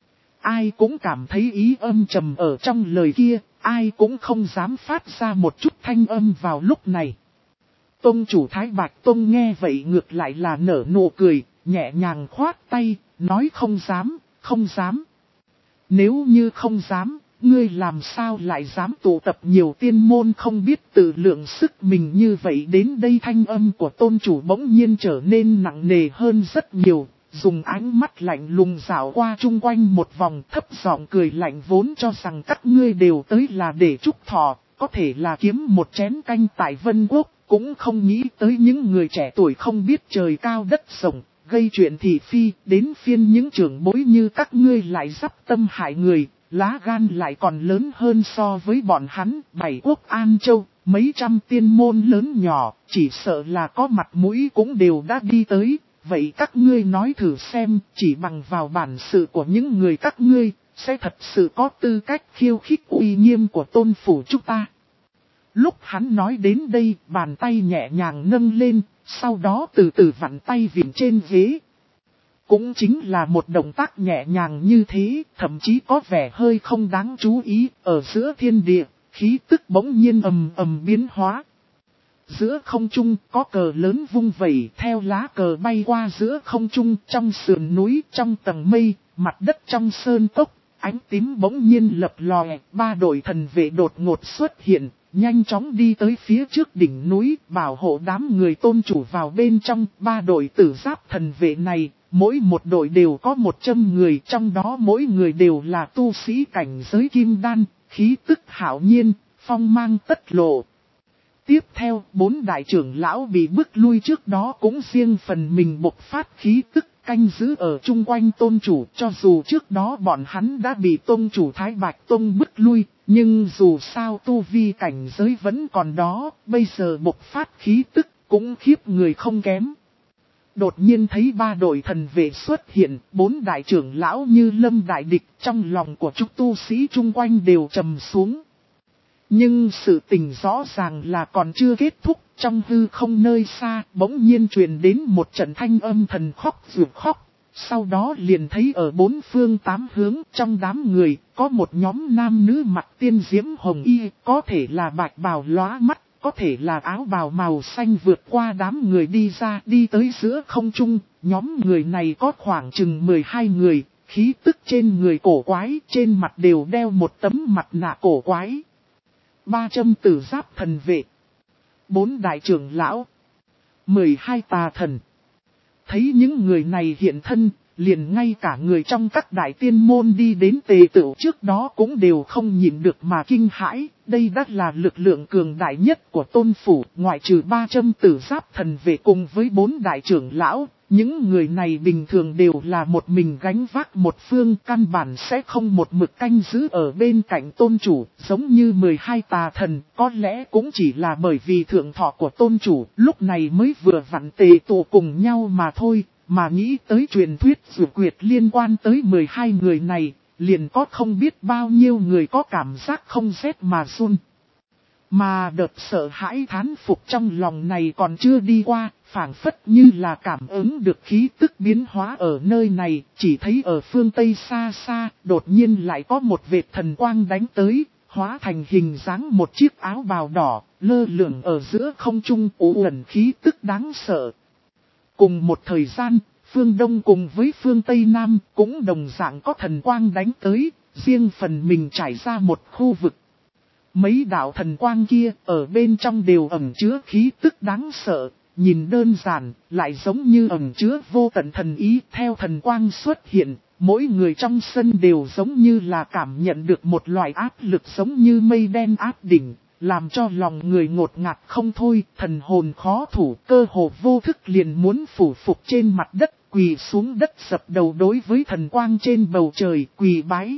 Ai cũng cảm thấy ý âm trầm ở trong lời kia, ai cũng không dám phát ra một chút thanh âm vào lúc này. Tông chủ Thái Bạch Tông nghe vậy ngược lại là nở nụ cười, nhẹ nhàng khoát tay, nói không dám, không dám. Nếu như không dám, ngươi làm sao lại dám tụ tập nhiều tiên môn không biết tự lượng sức mình như vậy đến đây. Thanh âm của tôn chủ bỗng nhiên trở nên nặng nề hơn rất nhiều, dùng ánh mắt lạnh lùng dạo qua chung quanh một vòng, thấp giọng cười lạnh, vốn cho rằng các ngươi đều tới là để chúc thọ, có thể là kiếm một chén canh tại Vân Quốc, cũng không nghĩ tới những người trẻ tuổi không biết trời cao đất rộng, gây chuyện thị phi, đến phiên những trưởng bối như các ngươi lại dắp tâm hại người, lá gan lại còn lớn hơn so với bọn hắn. Bảy quốc An Châu, mấy trăm tiên môn lớn nhỏ, chỉ sợ là có mặt mũi cũng đều đã đi tới. Vậy các ngươi nói thử xem, chỉ bằng vào bản sự của những người các ngươi, sẽ thật sự có tư cách khiêu khích uy nghiêm của tôn phủ chúng ta. Lúc hắn nói đến đây, bàn tay nhẹ nhàng nâng lên, sau đó từ từ vặn tay vịn trên ghế. Cũng chính là một động tác nhẹ nhàng như thế, thậm chí có vẻ hơi không đáng chú ý, ở giữa thiên địa, khí tức bỗng nhiên ầm ầm biến hóa. Giữa không trung có cờ lớn vung vẩy, theo lá cờ bay qua giữa không trung, trong sườn núi, trong tầng mây, mặt đất trong sơn cốc, ánh tím bỗng nhiên lập lòe, ba đội thần vệ đột ngột xuất hiện, nhanh chóng đi tới phía trước đỉnh núi, bảo hộ đám người tôn chủ vào bên trong. Ba đội tử giáp thần vệ này, mỗi một đội đều có một trăm người, trong đó mỗi người đều là tu sĩ cảnh giới kim đan, khí tức hạo nhiên, phong mang tất lộ. Tiếp theo, bốn đại trưởng lão bị bức lui trước đó cũng riêng phần mình bộc phát khí tức, canh giữ ở chung quanh tôn chủ. Cho dù trước đó bọn hắn đã bị tôn chủ Thái Bạch Tông bức lui, nhưng dù sao tu vi cảnh giới vẫn còn đó, bây giờ bộc phát khí tức cũng khiếp người không kém. Đột nhiên thấy ba đội thần vệ xuất hiện, bốn đại trưởng lão như lâm đại địch, trong lòng của chúng tu sĩ chung quanh đều trầm xuống. Nhưng sự tình rõ ràng là còn chưa kết thúc, trong hư không nơi xa, bỗng nhiên truyền đến một trận thanh âm thần khóc rượt khóc. Sau đó liền thấy ở bốn phương tám hướng, trong đám người, có một nhóm nam nữ mặc tiên diễm hồng y, có thể là bạch bào lóa mắt, có thể là áo bào màu xanh vượt qua đám người đi ra, đi tới giữa không trung. Nhóm người này có khoảng chừng mười hai người, khí tức trên người cổ quái, trên mặt đều đeo một tấm mặt nạ cổ quái. Ba trăm tử giáp thần vệ, bốn đại trưởng lão, mười hai tà thần. Thấy những người này hiện thân, liền ngay cả người trong các đại tiên môn đi đến tề tựu trước đó cũng đều không nhịn được mà kinh hãi. Đây đã là lực lượng cường đại nhất của tôn phủ, ngoại trừ ba trăm tử giáp thần vệ cùng với bốn đại trưởng lão. Những người này bình thường đều là một mình gánh vác một phương, căn bản sẽ không một mực canh giữ ở bên cạnh tôn chủ, giống như mười hai tà thần, có lẽ cũng chỉ là bởi vì thượng thọ của tôn chủ, lúc này mới vừa vặn tề tụ cùng nhau mà thôi, mà nghĩ tới truyền thuyết dự quyệt liên quan tới mười hai người này, liền có không biết bao nhiêu người có cảm giác không rét mà run. Mà đợt sợ hãi thán phục trong lòng này còn chưa đi qua, phảng phất như là cảm ứng được khí tức biến hóa ở nơi này, chỉ thấy ở phương Tây xa xa, đột nhiên lại có một vệt thần quang đánh tới, hóa thành hình dáng một chiếc áo bào đỏ, lơ lửng ở giữa không trung, ủ ẩn khí tức đáng sợ. Cùng một thời gian, phương Đông cùng với phương Tây Nam cũng đồng dạng có thần quang đánh tới, riêng phần mình trải ra một khu vực. Mấy đạo thần quang kia ở bên trong đều ẩn chứa khí tức đáng sợ, nhìn đơn giản, lại giống như ẩn chứa vô tận thần ý. Theo thần quang xuất hiện, mỗi người trong sân đều giống như là cảm nhận được một loại áp lực giống như mây đen áp đỉnh, làm cho lòng người ngột ngạt không thôi, thần hồn khó thủ, cơ hồ vô thức liền muốn phủ phục trên mặt đất, quỳ xuống đất dập đầu đối với thần quang trên bầu trời, quỳ bái.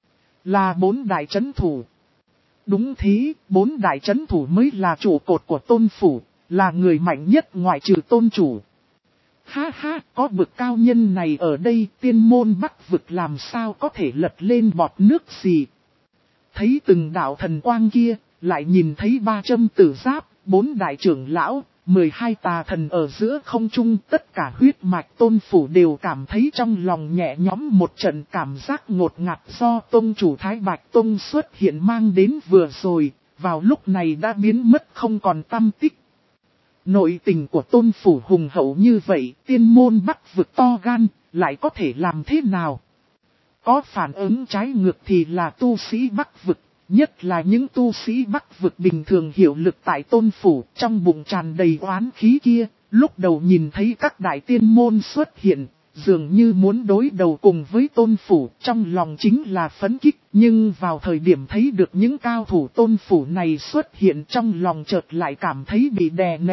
Là bốn đại chấn thủ. Đúng thế, bốn đại chấn thủ mới là trụ cột của tôn phủ, là người mạnh nhất ngoại trừ tôn chủ. Ha ha, có bực cao nhân này ở đây, tiên môn Bắc vực làm sao có thể lật lên bọt nước gì. Thấy từng đạo thần quang kia, lại nhìn thấy ba trăm tử giáp, bốn đại trưởng lão, mười hai tà thần ở giữa không trung, tất cả huyết mạch tôn phủ đều cảm thấy trong lòng nhẹ nhõm một trận cảm giác ngột ngạt do tôn chủ Thái Bạch Tông xuất hiện mang đến vừa rồi, vào lúc này đã biến mất không còn tăm tích. Nội tình của tôn phủ hùng hậu như vậy, tiên môn Bắc vực to gan, lại có thể làm thế nào? Có phản ứng trái ngược thì là tu sĩ Bắc vực. Nhất là những tu sĩ Bắc vực bình thường hiệu lực tại tôn phủ, trong bụng tràn đầy oán khí kia, lúc đầu nhìn thấy các đại tiên môn xuất hiện, dường như muốn đối đầu cùng với tôn phủ, trong lòng chính là phấn kích, nhưng vào thời điểm thấy được những cao thủ tôn phủ này xuất hiện trong lòng chợt lại cảm thấy bị đè nén,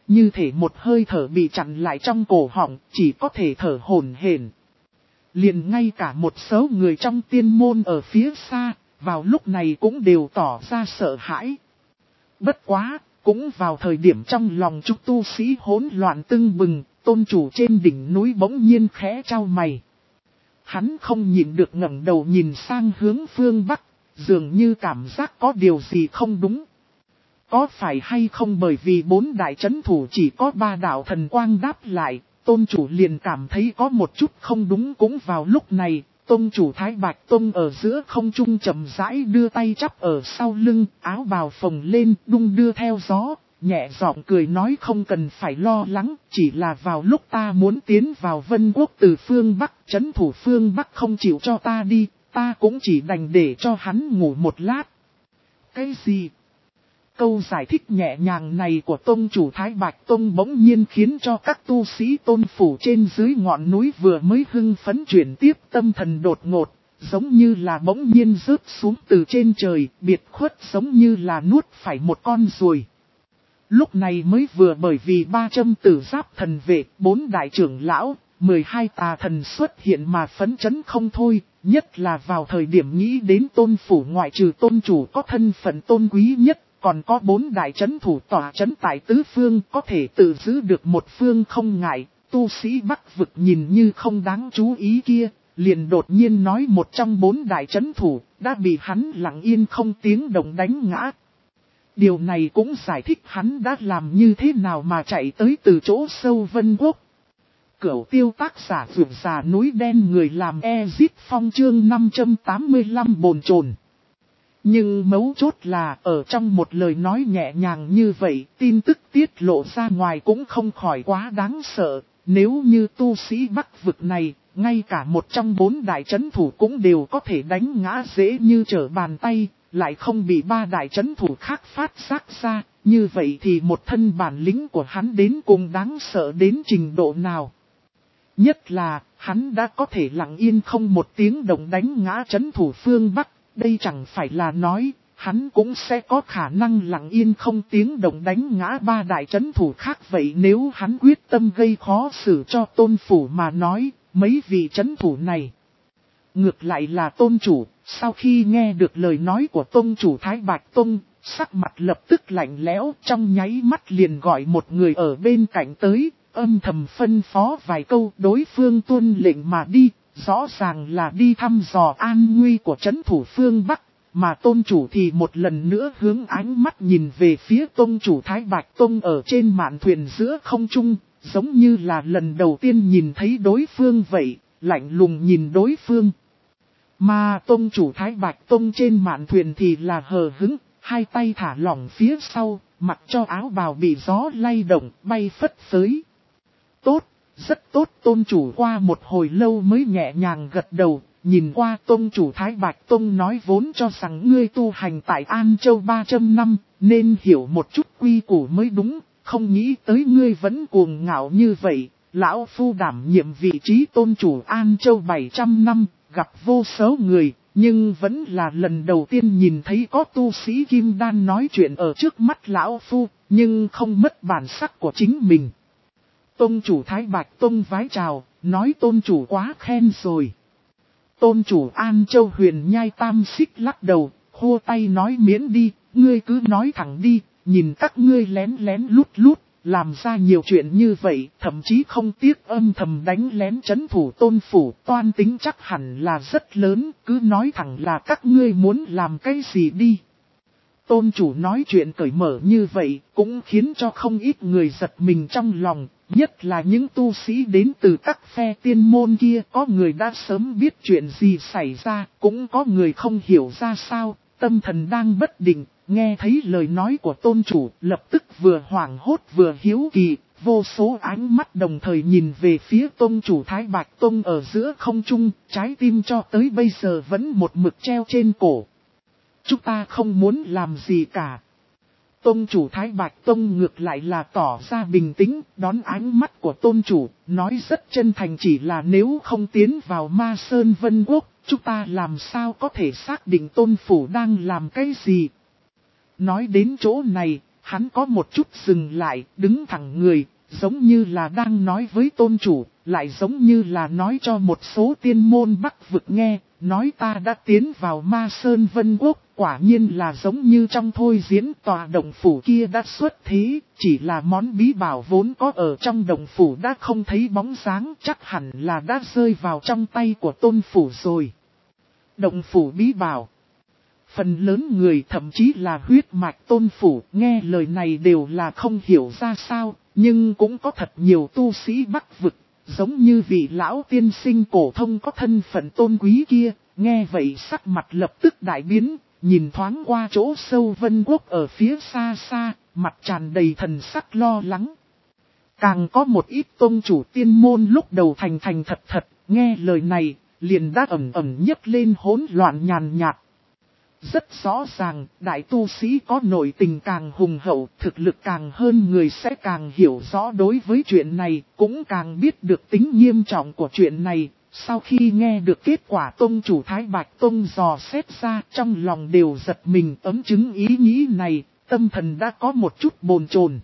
như thể một hơi thở bị chặn lại trong cổ họng, chỉ có thể thở hổn hển. Liền ngay cả một số người trong tiên môn ở phía xa, vào lúc này cũng đều tỏ ra sợ hãi. Bất quá, cũng vào thời điểm trong lòng chúng tu sĩ hỗn loạn tưng bừng, tôn chủ trên đỉnh núi bỗng nhiên khẽ trao mày. Hắn không nhịn được ngẩng đầu nhìn sang hướng phương Bắc, dường như cảm giác có điều gì không đúng. Có phải hay không bởi vì bốn đại chấn thủ chỉ có ba đạo thần quang đáp lại, tôn chủ liền cảm thấy có một chút không đúng. Cũng vào lúc này, tôn chủ Thái Bạch Tông ở giữa không trung chậm rãi đưa tay chắp ở sau lưng, áo bào phồng lên, đung đưa theo gió, nhẹ giọng cười nói không cần phải lo lắng, chỉ là vào lúc ta muốn tiến vào Vân Quốc từ phương Bắc, chấn thủ phương Bắc không chịu cho ta đi, ta cũng chỉ đành để cho hắn ngủ một lát. Cái gì? Câu giải thích nhẹ nhàng này của Tông chủ Thái Bạch Tông bỗng nhiên khiến cho các tu sĩ Tôn phủ trên dưới ngọn núi vừa mới hưng phấn chuyển tiếp tâm thần đột ngột, giống như là bỗng nhiên rớt xuống từ trên trời, biệt khuất giống như là nuốt phải một con ruồi. Lúc này mới vừa bởi vì ba châm tử giáp thần vệ, bốn đại trưởng lão, mười hai tà thần xuất hiện mà phấn chấn không thôi, nhất là vào thời điểm nghĩ đến Tôn phủ ngoại trừ tôn chủ có thân phận tôn quý nhất. Còn có bốn đại chấn thủ tỏa chấn tại tứ phương có thể tự giữ được một phương không ngại, tu sĩ Bắc vực nhìn như không đáng chú ý kia, liền đột nhiên nói một trong bốn đại chấn thủ, đã bị hắn lặng yên không tiếng động đánh ngã. Điều này cũng giải thích hắn đã làm như thế nào mà chạy tới từ chỗ sâu Vân Quốc. Cửu tiêu tác giả vượt già núi đen người làm Ezit Phong chương năm trăm tám mươi lăm bồn chồn. Nhưng mấu chốt là ở trong một lời nói nhẹ nhàng như vậy, tin tức tiết lộ ra ngoài cũng không khỏi quá đáng sợ. Nếu như tu sĩ Bắc vực này, ngay cả một trong bốn đại chấn thủ cũng đều có thể đánh ngã dễ như trở bàn tay, lại không bị ba đại chấn thủ khác phát giác ra, như vậy thì một thân bản lĩnh của hắn đến cùng đáng sợ đến trình độ nào. Nhất là, hắn đã có thể lặng yên không một tiếng động đánh ngã chấn thủ phương Bắc. Đây chẳng phải là nói, hắn cũng sẽ có khả năng lặng yên không tiếng động đánh ngã ba đại chấn thủ khác. Vậy nếu hắn quyết tâm gây khó xử cho tôn phủ mà nói, mấy vị chấn thủ này. Ngược lại là tôn chủ, sau khi nghe được lời nói của tôn chủ Thái Bạch Tông, sắc mặt lập tức lạnh lẽo, trong nháy mắt liền gọi một người ở bên cạnh tới, âm thầm phân phó vài câu. Đối phương tuân lệnh mà đi. Rõ ràng là đi thăm dò an nguy của trấn thủ phương Bắc, mà tôn chủ thì một lần nữa hướng ánh mắt nhìn về phía tôn chủ Thái Bạch Tông ở trên mạn thuyền giữa không trung, giống như là lần đầu tiên nhìn thấy đối phương vậy, lạnh lùng nhìn đối phương. Mà tôn chủ Thái Bạch Tông trên mạn thuyền thì là hờ hững, hai tay thả lỏng phía sau, mặc cho áo bào bị gió lay động, bay phất phới. Tốt! Rất tốt, tôn chủ qua một hồi lâu mới nhẹ nhàng gật đầu, nhìn qua tôn chủ Thái Bạch Tông nói vốn cho rằng ngươi tu hành tại An Châu ba trăm năm, nên hiểu một chút quy củ mới đúng, không nghĩ tới ngươi vẫn cuồng ngạo như vậy, lão phu đảm nhiệm vị trí tôn chủ An Châu bảy trăm năm, gặp vô số người, nhưng vẫn là lần đầu tiên nhìn thấy có tu sĩ Kim Đan nói chuyện ở trước mắt lão phu, nhưng không mất bản sắc của chính mình. Tôn chủ Thái Bạch Tông vái chào, nói tôn chủ quá khen rồi. Tôn chủ An Châu Huyền Nhai Tam Xích lắc đầu, khô tay nói miễn đi, ngươi cứ nói thẳng đi, nhìn các ngươi lén lén lút lút, làm ra nhiều chuyện như vậy, thậm chí không tiếc âm thầm đánh lén chấn thủ tôn phủ, toan tính chắc hẳn là rất lớn, cứ nói thẳng là các ngươi muốn làm cái gì đi. Tôn chủ nói chuyện cởi mở như vậy, cũng khiến cho không ít người giật mình trong lòng, nhất là những tu sĩ đến từ các phe tiên môn kia. Có người đã sớm biết chuyện gì xảy ra, cũng có người không hiểu ra sao, tâm thần đang bất định, nghe thấy lời nói của tôn chủ, lập tức vừa hoảng hốt vừa hiếu kỳ, vô số ánh mắt đồng thời nhìn về phía tôn chủ Thái Bạch Tông ở giữa không trung, trái tim cho tới bây giờ vẫn một mực treo trên cổ. Chúng ta không muốn làm gì cả. Tôn chủ Thái Bạch Tông ngược lại là tỏ ra bình tĩnh, đón ánh mắt của tôn chủ, nói rất chân thành chỉ là nếu không tiến vào Ma Sơn Vân Quốc, chúng ta làm sao có thể xác định tôn phủ đang làm cái gì. Nói đến chỗ này, Hắn có một chút dừng lại, đứng thẳng người, giống như là đang nói với tôn chủ, lại giống như là nói cho một số tiên môn Bắc vực nghe, nói ta đã tiến vào Ma Sơn Vân Quốc, quả nhiên là giống như trong thôi diễn tòa động phủ kia đã xuất thế, chỉ là món bí bảo vốn có ở trong động phủ đã không thấy bóng dáng, chắc hẳn là đã rơi vào trong tay của tôn phủ rồi. Động phủ bí bảo. Phần lớn người thậm chí là huyết mạch tôn phủ nghe lời này đều là không hiểu ra sao, nhưng cũng có thật nhiều tu sĩ Bắc vực, giống như vị lão tiên sinh cổ thông có thân phận tôn quý kia, nghe vậy sắc mặt lập tức đại biến, nhìn thoáng qua chỗ sâu Vân Quốc ở phía xa xa, mặt tràn đầy thần sắc lo lắng. Càng có một ít tôn chủ tiên môn lúc đầu thành thành thật thật, nghe lời này, liền đã ẩm ẩm nhấc lên hỗn loạn nhàn nhạt. Rất rõ ràng, đại tu sĩ có nội tình càng hùng hậu, thực lực càng hơn người sẽ càng hiểu rõ đối với chuyện này, cũng càng biết được tính nghiêm trọng của chuyện này. Sau khi nghe được kết quả tông chủ Thái Bạch Tông dò xét ra, trong lòng đều giật mình ấm chứng ý nghĩ này, tâm thần đã có một chút bồn chồn.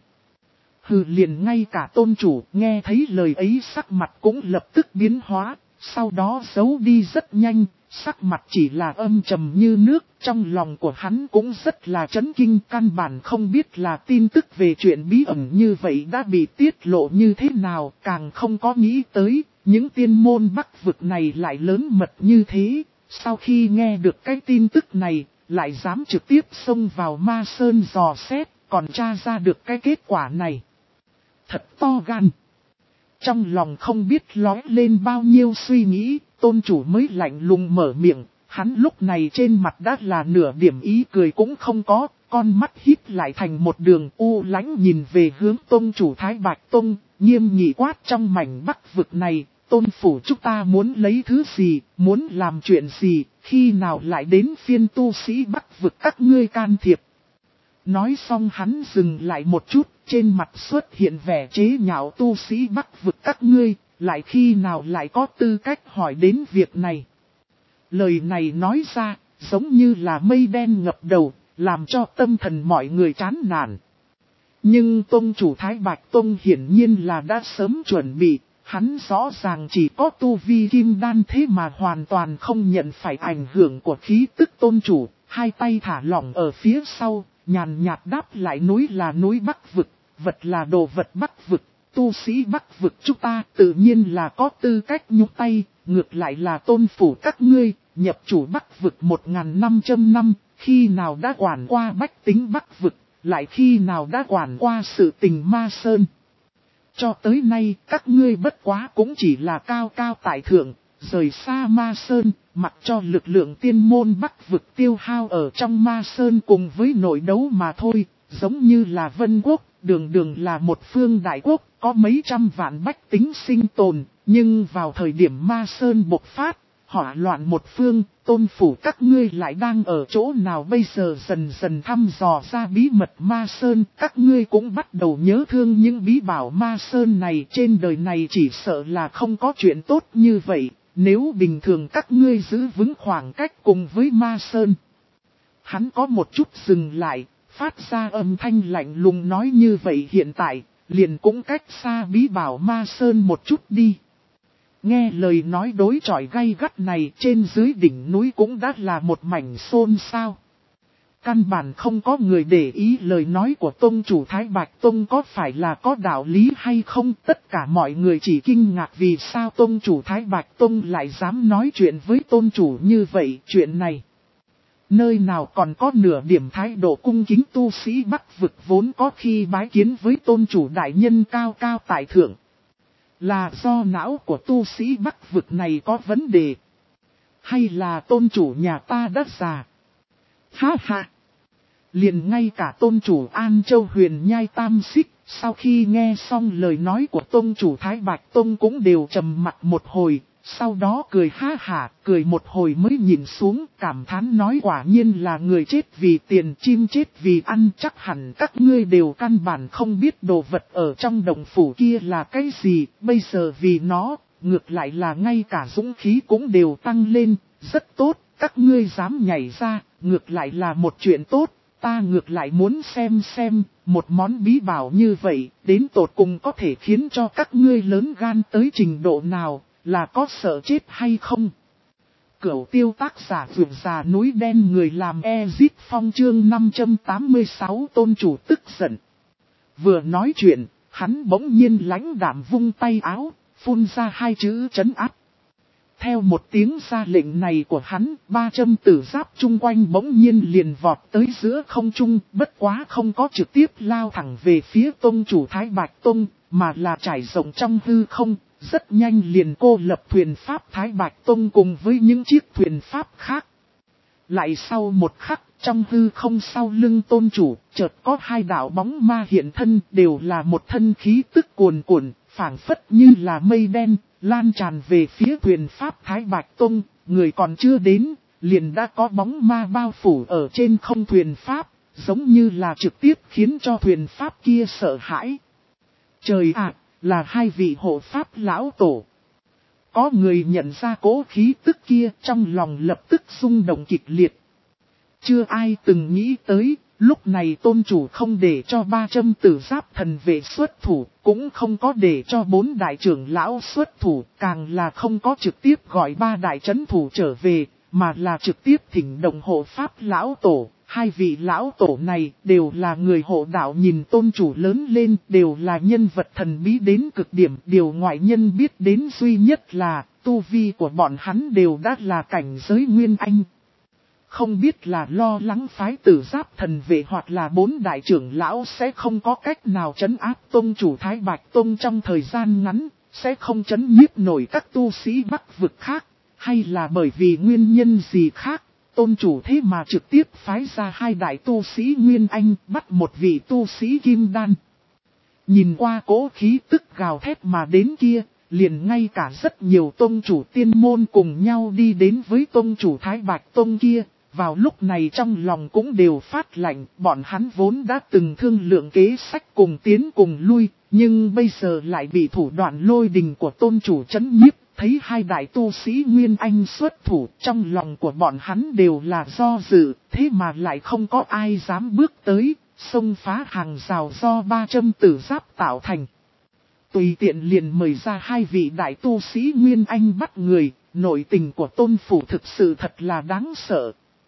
Hừ, liền ngay cả tôn chủ nghe thấy lời ấy sắc mặt cũng lập tức biến hóa, sau đó giấu đi rất nhanh. Sắc mặt chỉ là âm trầm như nước, trong lòng của hắn cũng rất là chấn kinh, căn bản không biết là tin tức về chuyện bí ẩn như vậy đã bị tiết lộ như thế nào, càng không có nghĩ tới, những tiên môn Bắc vực này lại lớn mật như thế, sau khi nghe được cái tin tức này, lại dám trực tiếp xông vào Ma Sơn dò xét, còn tra ra được cái kết quả này. Thật to gan. Trong lòng không biết lói lên bao nhiêu suy nghĩ, tôn chủ mới lạnh lùng mở miệng, hắn lúc này trên mặt đã là nửa điểm ý cười cũng không có, con mắt hít lại thành một đường u lãnh nhìn về hướng tôn chủ Thái Bạch Tông, nghiêm nghị quát trong mảnh Bắc vực này, tôn phủ chúng ta muốn lấy thứ gì, muốn làm chuyện gì, khi nào lại đến phiên tu sĩ Bắc vực các ngươi can thiệp. Nói xong hắn dừng lại một chút, trên mặt xuất hiện vẻ chế nhạo tu sĩ Bắc vực các ngươi, lại khi nào lại có tư cách hỏi đến việc này. Lời này nói ra, giống như là mây đen ngập đầu, làm cho tâm thần mọi người chán nản. Nhưng tông chủ Thái Bạch Tông hiển nhiên là đã sớm chuẩn bị, hắn rõ ràng chỉ có tu vi kim đan thế mà hoàn toàn không nhận phải ảnh hưởng của khí tức tôn chủ, hai tay thả lỏng ở phía sau. Nhàn nhạt đáp lại núi là núi Bắc vực, vật là đồ vật Bắc vực, tu sĩ Bắc vực chúng ta tự nhiên là có tư cách nhúc tay, ngược lại là tôn phủ các ngươi, nhập chủ Bắc vực một nghìn năm trăm năm, khi nào đã quản qua bách tính Bắc vực, lại khi nào đã quản qua sự tình Ma Sơn. Cho tới nay các ngươi bất quá cũng chỉ là cao cao tại thượng, rời xa Ma Sơn, mặc cho lực lượng tiên môn Bắc vực tiêu hao ở trong Ma Sơn cùng với nội đấu mà thôi, giống như là Vân Quốc, đường đường là một phương đại quốc, có mấy trăm vạn bách tính sinh tồn, nhưng vào thời điểm Ma Sơn bộc phát, hỏa loạn một phương, tôn phủ các ngươi lại đang ở chỗ nào bây giờ dần dần thăm dò ra bí mật Ma Sơn, các ngươi cũng bắt đầu nhớ thương những bí bảo Ma Sơn này, trên đời này chỉ sợ là không có chuyện tốt như vậy. Nếu bình thường các ngươi giữ vững khoảng cách cùng với Ma Sơn. Hắn có một chút dừng lại, phát ra âm thanh lạnh lùng nói như vậy hiện tại, liền cũng cách xa bí bảo Ma Sơn một chút đi. Nghe lời nói đối chọi gay gắt này trên dưới đỉnh núi cũng đã là một mảnh xôn xao. Căn bản không có người để ý lời nói của Tông chủ Thái Bạch Tông có phải là có đạo lý hay không. Tất cả mọi người chỉ kinh ngạc vì sao Tông chủ Thái Bạch Tông lại dám nói chuyện với Tôn chủ như vậy. Chuyện này, nơi nào còn có nửa điểm thái độ cung kính tu sĩ Bắc vực vốn có khi bái kiến với Tôn chủ đại nhân cao cao tại thượng. Là do não của tu sĩ Bắc vực này có vấn đề, hay là Tôn chủ nhà ta đã già? Ha ha! Liền ngay cả tôn chủ An Châu Huyền Nhai Tam Xích, sau khi nghe xong lời nói của tôn chủ Thái Bạch Tông cũng đều trầm mặt một hồi, sau đó cười ha hả, cười một hồi mới nhìn xuống, cảm thán nói quả nhiên là người chết vì tiền, chim chết vì ăn, chắc hẳn các ngươi đều căn bản không biết đồ vật ở trong đồng phủ kia là cái gì, bây giờ vì nó, ngược lại là ngay cả dũng khí cũng đều tăng lên, rất tốt, các ngươi dám nhảy ra, ngược lại là một chuyện tốt. Ta ngược lại muốn xem xem, một món bí bảo như vậy, đến tột cùng có thể khiến cho các ngươi lớn gan tới trình độ nào, là có sợ chết hay không? Cửu tiêu tác giả vượt già núi đen người làm Ezit Phong chương năm trăm tám mươi sáu tôn chủ tức giận. Vừa nói chuyện, hắn bỗng nhiên lãnh đạm vung tay áo, phun ra hai chữ trấn áp. Theo một tiếng ra lệnh này của hắn, ba trăm tử giáp chung quanh bỗng nhiên liền vọt tới giữa không trung, bất quá không có trực tiếp lao thẳng về phía tông chủ Thái Bạch Tông, mà là trải rộng trong hư không, rất nhanh liền cô lập thuyền pháp Thái Bạch Tông cùng với những chiếc thuyền pháp khác. Lại sau một khắc, trong hư không sau lưng tôn chủ, chợt có hai đạo bóng ma hiện thân, đều là một thân khí tức cuồn cuộn, phảng phất như là mây đen, lan tràn về phía thuyền pháp Thái Bạch Tông, người còn chưa đến, liền đã có bóng ma bao phủ ở trên không thuyền pháp, giống như là trực tiếp khiến cho thuyền pháp kia sợ hãi. Trời ạ, là hai vị hộ pháp lão tổ. Có người nhận ra cố khí tức kia, trong lòng lập tức rung động kịch liệt. Chưa ai từng nghĩ tới, lúc này tôn chủ không để cho ba trăm tử giáp thần vệ xuất thủ, cũng không có để cho bốn đại trưởng lão xuất thủ, càng là không có trực tiếp gọi ba đại trấn thủ trở về, mà là trực tiếp thỉnh động hộ pháp lão tổ. Hai vị lão tổ này đều là người hộ đạo nhìn tôn chủ lớn lên, đều là nhân vật thần bí đến cực điểm. Điều ngoại nhân biết đến duy nhất là, tu vi của bọn hắn đều đã là cảnh giới nguyên anh. Không biết là lo lắng phái tử giáp thần vệ hoặc là bốn đại trưởng lão sẽ không có cách nào trấn áp tôn chủ Thái Bạch Tông trong thời gian ngắn, sẽ không trấn nhiếp nổi các tu sĩ Bắc vực khác, hay là bởi vì nguyên nhân gì khác. Tôn chủ thế mà trực tiếp phái ra hai đại tu sĩ Nguyên Anh bắt một vị tu sĩ Kim Đan. Nhìn qua cố khí tức gào thét mà đến kia, liền ngay cả rất nhiều tôn chủ tiên môn cùng nhau đi đến với tôn chủ Thái Bạch Tông kia. Vào lúc này trong lòng cũng đều phát lạnh, bọn hắn vốn đã từng thương lượng kế sách cùng tiến cùng lui, nhưng bây giờ lại bị thủ đoạn lôi đình của tôn chủ trấn nhiếp. Thấy hai đại tu sĩ Nguyên Anh xuất thủ, trong lòng của bọn hắn đều là do dự, thế mà lại không có ai dám bước tới, xông phá hàng rào do ba trăm tử giáp tạo thành. Tùy tiện liền mời ra hai vị đại tu sĩ Nguyên Anh bắt người, nội tình của tôn phủ thực sự thật là đáng sợ.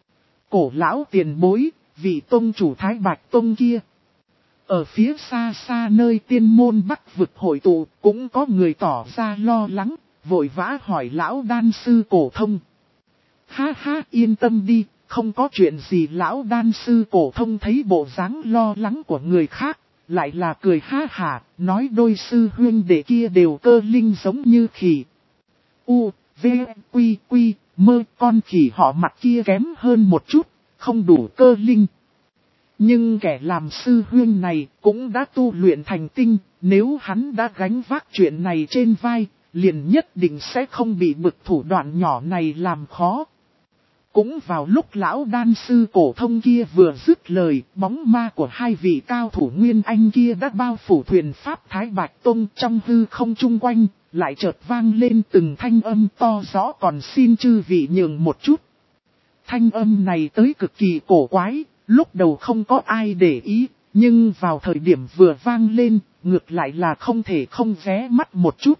Cổ lão tiền bối, vị tôn chủ Thái Bạch Tông kia. Ở phía xa xa nơi tiên môn Bắc vực hội tụ, cũng có người tỏ ra lo lắng. Vội vã hỏi lão đan sư cổ thông. Ha ha, yên tâm đi, không có chuyện gì. Lão đan sư cổ thông thấy bộ dáng lo lắng của người khác, lại là cười ha hả, nói đôi sư huynh đệ kia đều cơ linh giống như khỉ. U, V, Quy, Quy, mơ, con khỉ họ mặt kia kém hơn một chút, không đủ cơ linh. Nhưng kẻ làm sư huynh này cũng đã tu luyện thành tinh, nếu hắn đã gánh vác chuyện này trên vai, liền nhất định sẽ không bị bực thủ đoạn nhỏ này làm khó. Cũng vào lúc lão đan sư cổ thông kia vừa dứt lời, bóng ma của hai vị cao thủ Nguyên Anh kia đã bao phủ thuyền pháp Thái Bạch Tông trong hư không chung quanh, lại chợt vang lên từng thanh âm to rõ, còn xin chư vị nhường một chút. Thanh âm này tới cực kỳ cổ quái, lúc đầu không có ai để ý, nhưng vào thời điểm vừa vang lên, ngược lại là không thể không ghé mắt một chút.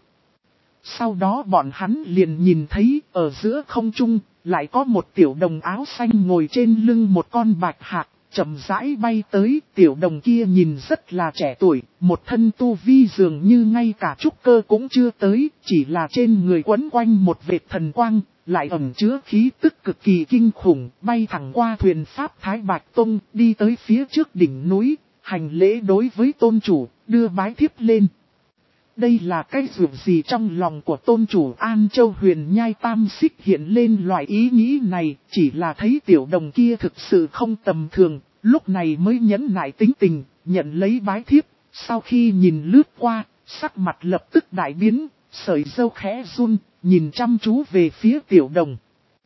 Sau đó bọn hắn liền nhìn thấy ở giữa không trung, lại có một tiểu đồng áo xanh ngồi trên lưng một con bạch hạc, chậm rãi bay tới. Tiểu đồng kia nhìn rất là trẻ tuổi, một thân tu vi dường như ngay cả trúc cơ cũng chưa tới, chỉ là trên người quấn quanh một vệt thần quang, lại ẩn chứa khí tức cực kỳ kinh khủng, bay thẳng qua thuyền pháp Thái Bạch Tông, đi tới phía trước đỉnh núi, hành lễ đối với tôn chủ, đưa bái thiếp lên. Đây là cái dụng gì trong lòng của tôn chủ An Châu Huyền Nhai Tam Xích hiện lên loại ý nghĩ này, chỉ là thấy tiểu đồng kia thực sự không tầm thường, lúc này mới nhẫn nại tính tình, nhận lấy bái thiếp, sau khi nhìn lướt qua, sắc mặt lập tức đại biến, sợi râu khẽ run, nhìn chăm chú về phía tiểu đồng.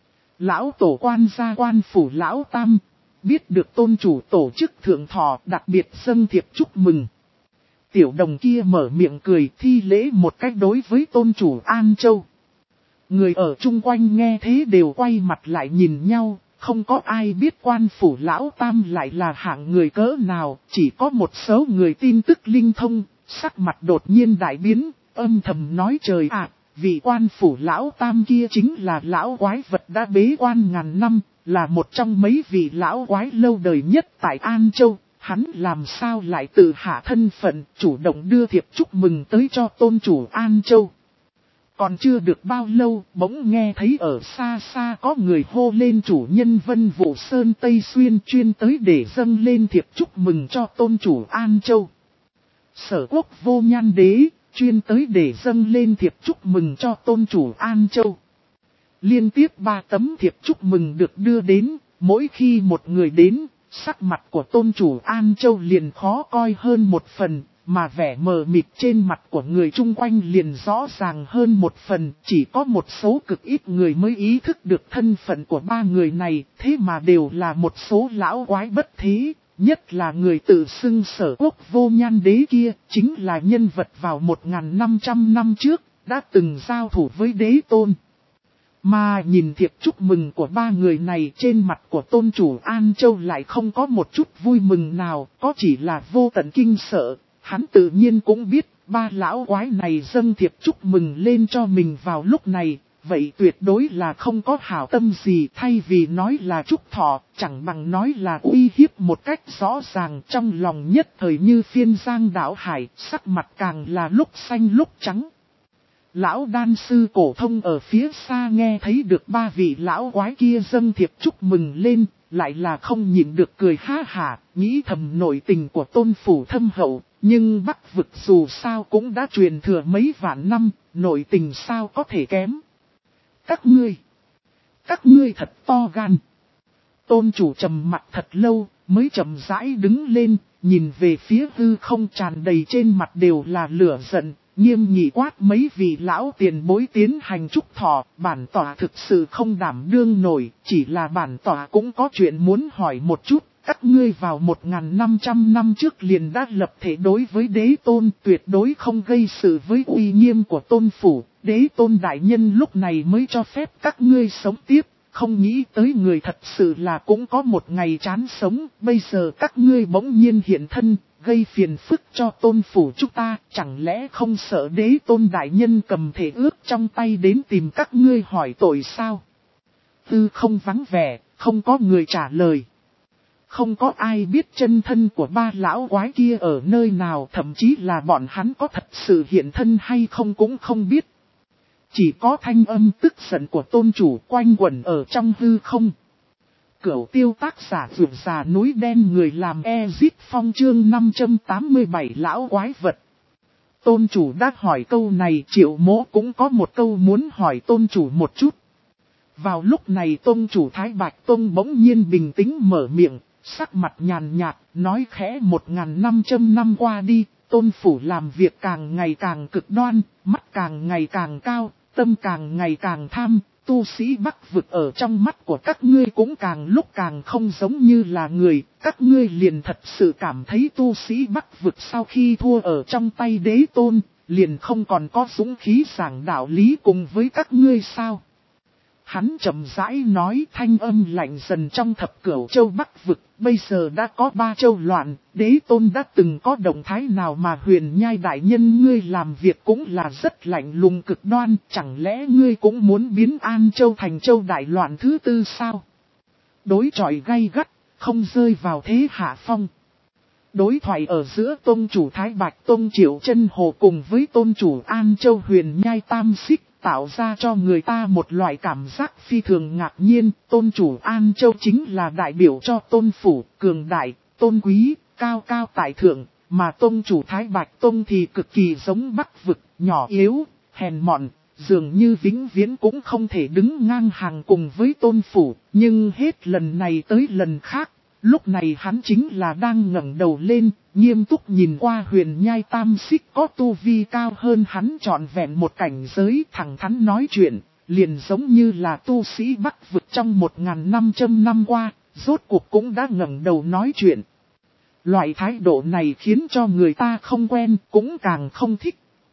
Lão tổ quan gia quan phủ lão tam, biết được tôn chủ tổ chức thượng thọ đặc biệt dâng thiệp chúc mừng. Tiểu đồng kia mở miệng cười thi lễ một cách đối với tôn chủ An Châu. Người ở chung quanh nghe thế đều quay mặt lại nhìn nhau, không có ai biết Quan Phủ Lão Tam lại là hạng người cỡ nào, chỉ có một số người tin tức linh thông, sắc mặt đột nhiên đại biến, âm thầm nói trời ạ, vị Quan Phủ Lão Tam kia chính là lão quái vật đã bế quan ngàn năm, là một trong mấy vị lão quái lâu đời nhất tại An Châu. Hắn làm sao lại tự hạ thân phận, chủ động đưa thiệp chúc mừng tới cho tôn chủ An Châu. Còn chưa được bao lâu, bỗng nghe thấy ở xa xa có người hô lên chủ nhân Vân Vũ Sơn Tây Xuyên chuyên tới để dâng lên thiệp chúc mừng cho tôn chủ An Châu. Sở Quốc Vô Nhan Đế, chuyên tới để dâng lên thiệp chúc mừng cho tôn chủ An Châu. Liên tiếp ba tấm thiệp chúc mừng được đưa đến, mỗi khi một người đến, sắc mặt của tôn chủ An Châu liền khó coi hơn một phần, mà vẻ mờ mịt trên mặt của người chung quanh liền rõ ràng hơn một phần. Chỉ có một số cực ít người mới ý thức được thân phận của ba người này, thế mà đều là một số lão quái bất thế. Nhất là người tự xưng Sở Quốc Vô Nhan Đế kia, chính là nhân vật vào một nghìn năm trăm năm trước, đã từng giao thủ với đế tôn. Mà nhìn thiệp chúc mừng của ba người này, trên mặt của tôn chủ An Châu lại không có một chút vui mừng nào, có chỉ là vô tận kinh sợ. Hắn tự nhiên cũng biết, ba lão quái này dâng thiệp chúc mừng lên cho mình vào lúc này, vậy tuyệt đối là không có hảo tâm gì. Thay vì nói là chúc thọ, chẳng bằng nói là uy hiếp một cách rõ ràng. Trong lòng nhất thời như phiên giang đảo hải, sắc mặt càng là lúc xanh lúc trắng. Lão đan sư cổ thông ở phía xa nghe thấy được ba vị lão quái kia dâng thiệp chúc mừng lên, lại là không nhịn được cười ha hả, nghĩ thầm nội tình của tôn phủ thâm hậu, nhưng Bắc vực dù sao cũng đã truyền thừa mấy vạn năm, nội tình sao có thể kém. Các ngươi, các ngươi thật to gan. Tôn chủ trầm mặt thật lâu, mới chậm rãi đứng lên, nhìn về phía hư không tràn đầy trên mặt đều là lửa giận. Nghiêm nghị quát mấy vị lão tiền bối tiến hành chúc thọ, bản tòa thực sự không đảm đương nổi, chỉ là bản tòa cũng có chuyện muốn hỏi một chút. Các ngươi vào một nghìn năm trăm năm trước liền đã lập thể đối với đế tôn, tuyệt đối không gây sự với uy nghiêm của tôn phủ. Đế tôn đại nhân lúc này mới cho phép các ngươi sống tiếp, không nghĩ tới người thật sự là cũng có một ngày chán sống. Bây giờ các ngươi bỗng nhiên hiện thân, gây phiền phức cho tôn phủ chúng ta, chẳng lẽ không sợ đế tôn đại nhân cầm thể ước trong tay đến tìm các ngươi hỏi tội sao? Tư không vắng vẻ, không có người trả lời. Không có ai biết chân thân của ba lão quái kia ở nơi nào, thậm chí là bọn hắn có thật sự hiện thân hay không cũng không biết. Chỉ có thanh âm tức giận của tôn chủ quanh quẩn ở trong hư không. Cửu tiêu tác giả vượt già núi đen người làm Ezit Phong chương năm trăm tám mươi bảy lão quái vật. Tôn chủ đã hỏi câu này, Triệu Mỗ cũng có một câu muốn hỏi tôn chủ một chút. Vào lúc này tôn chủ Thái Bạch Tông bỗng nhiên bình tĩnh mở miệng, sắc mặt nhàn nhạt, nói khẽ một nghìn năm trăm năm qua đi, tôn phủ làm việc càng ngày càng cực đoan, mắt càng ngày càng cao, tâm càng ngày càng tham. Tu sĩ Bắc vực ở trong mắt của các ngươi cũng càng lúc càng không giống như là người, các ngươi liền thật sự cảm thấy tu sĩ Bắc vực sau khi thua ở trong tay đế tôn, liền không còn có dũng khí giảng đạo lý cùng với các ngươi sao? Hắn chậm rãi nói, thanh âm lạnh dần trong thập cửu châu Bắc vực, bây giờ đã có ba châu loạn, đế tôn đã từng có động thái nào mà huyền nhai đại nhân ngươi làm việc cũng là rất lạnh lùng cực đoan, chẳng lẽ ngươi cũng muốn biến An Châu thành châu đại loạn thứ tư sao? Đối chọi gay gắt, không rơi vào thế hạ phong. Đối thoại ở giữa tôn chủ Thái Bạch Tông Triệu Chân Hồ cùng với tôn chủ An Châu huyền nhai Tam Xích, tạo ra cho người ta một loại cảm giác phi thường ngạc nhiên. Tôn chủ An Châu chính là đại biểu cho tôn phủ, cường đại, tôn quý, cao cao tại thượng, mà tôn chủ Thái Bạch Tông thì cực kỳ giống Bắc vực, nhỏ yếu, hèn mọn, dường như vĩnh viễn cũng không thể đứng ngang hàng cùng với tôn phủ. Nhưng hết lần này tới lần khác, lúc này hắn chính là đang ngẩng đầu lên, nghiêm túc nhìn qua huyền nhai Tam Xích có tu vi cao hơn hắn trọn vẹn một cảnh giới, thẳng thắn nói chuyện, liền giống như là tu sĩ Bắc vực trong một nghìn năm trăm năm qua, rốt cuộc cũng đã ngẩng đầu nói chuyện. Loại thái độ này khiến cho người ta không quen, cũng càng không thích.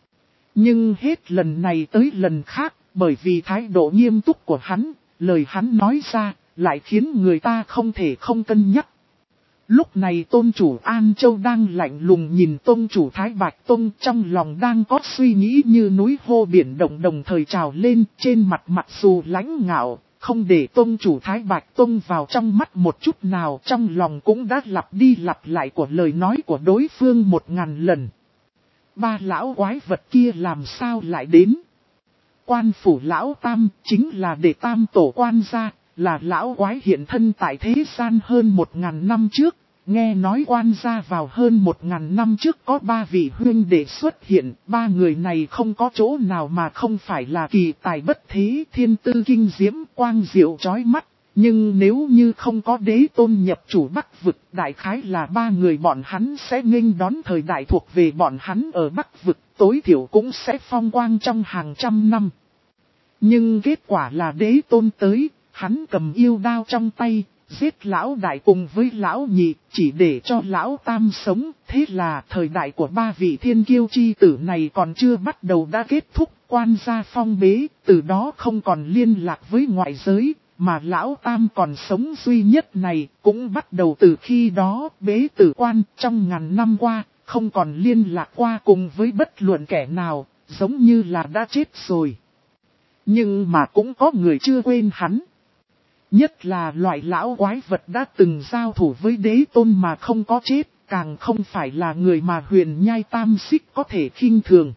Nhưng hết lần này tới lần khác, bởi vì thái độ nghiêm túc của hắn, lời hắn nói ra, lại khiến người ta không thể không cân nhắc. Lúc này tôn chủ An Châu đang lạnh lùng nhìn tôn chủ Thái Bạch Tông, trong lòng đang có suy nghĩ như núi hô biển động đồng thời trào lên, trên mặt mặc dù lãnh ngạo, không để tôn chủ Thái Bạch Tông vào trong mắt một chút nào, trong lòng cũng đã lặp đi lặp lại của lời nói của đối phương một ngàn lần. Ba lão quái vật kia làm sao lại đến? Quan phủ lão tam chính là để tam tổ quan gia, là lão quái hiện thân tại thế gian hơn một ngàn năm trước. Nghe nói quan gia vào hơn một ngàn năm trước có ba vị huynh đệ xuất hiện, ba người này không có chỗ nào mà không phải là kỳ tài bất thế, thiên tư kinh diễm, quang diệu chói mắt. Nhưng nếu như không có đế tôn nhập chủ Bắc vực, đại khái là ba người bọn hắn sẽ nghênh đón thời đại thuộc về bọn hắn ở Bắc vực, tối thiểu cũng sẽ phong quang trong hàng trăm năm. Nhưng kết quả là đế tôn tới, hắn cầm yêu đao trong tay, giết lão đại cùng với lão nhị, chỉ để cho lão tam sống. Thế là thời đại của ba vị thiên kiêu chi tử này còn chưa bắt đầu đã kết thúc, quan gia phong bế, từ đó không còn liên lạc với ngoại giới. Mà lão tam còn sống duy nhất này cũng bắt đầu từ khi đó bế tử quan. Trong ngàn năm qua không còn liên lạc qua cùng với bất luận kẻ nào, giống như là đã chết rồi. Nhưng mà cũng có người chưa quên hắn. Nhất là loại lão quái vật đã từng giao thủ với đế tôn mà không có chết, càng không phải là người mà Huyền Nhai Tam Xích có thể khinh thường.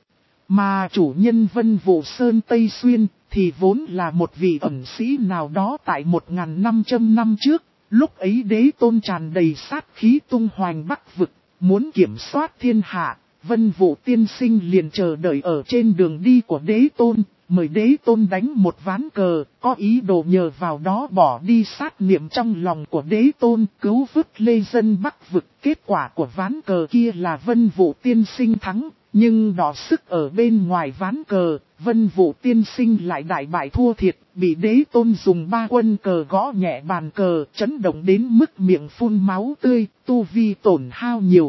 Mà chủ nhân Vân Vũ Sơn Tây Xuyên thì vốn là một vị ẩn sĩ nào đó tại một nghìn năm trăm năm trước. Lúc ấy đế tôn tràn đầy sát khí tung hoành Bắc vực, muốn kiểm soát thiên hạ. Vân Vũ tiên sinh liền chờ đợi ở trên đường đi của đế tôn, mời đế tôn đánh một ván cờ, có ý đồ nhờ vào đó bỏ đi sát niệm trong lòng của đế tôn, cứu vớt lê dân Bắc vực. Kết quả của ván cờ kia là Vân Vũ tiên sinh thắng, nhưng đỏ sức ở bên ngoài ván cờ, Vân Vũ tiên sinh lại đại bại thua thiệt, bị đế tôn dùng ba quân cờ gõ nhẹ bàn cờ, chấn động đến mức miệng phun máu tươi, tu vi tổn hao nhiều.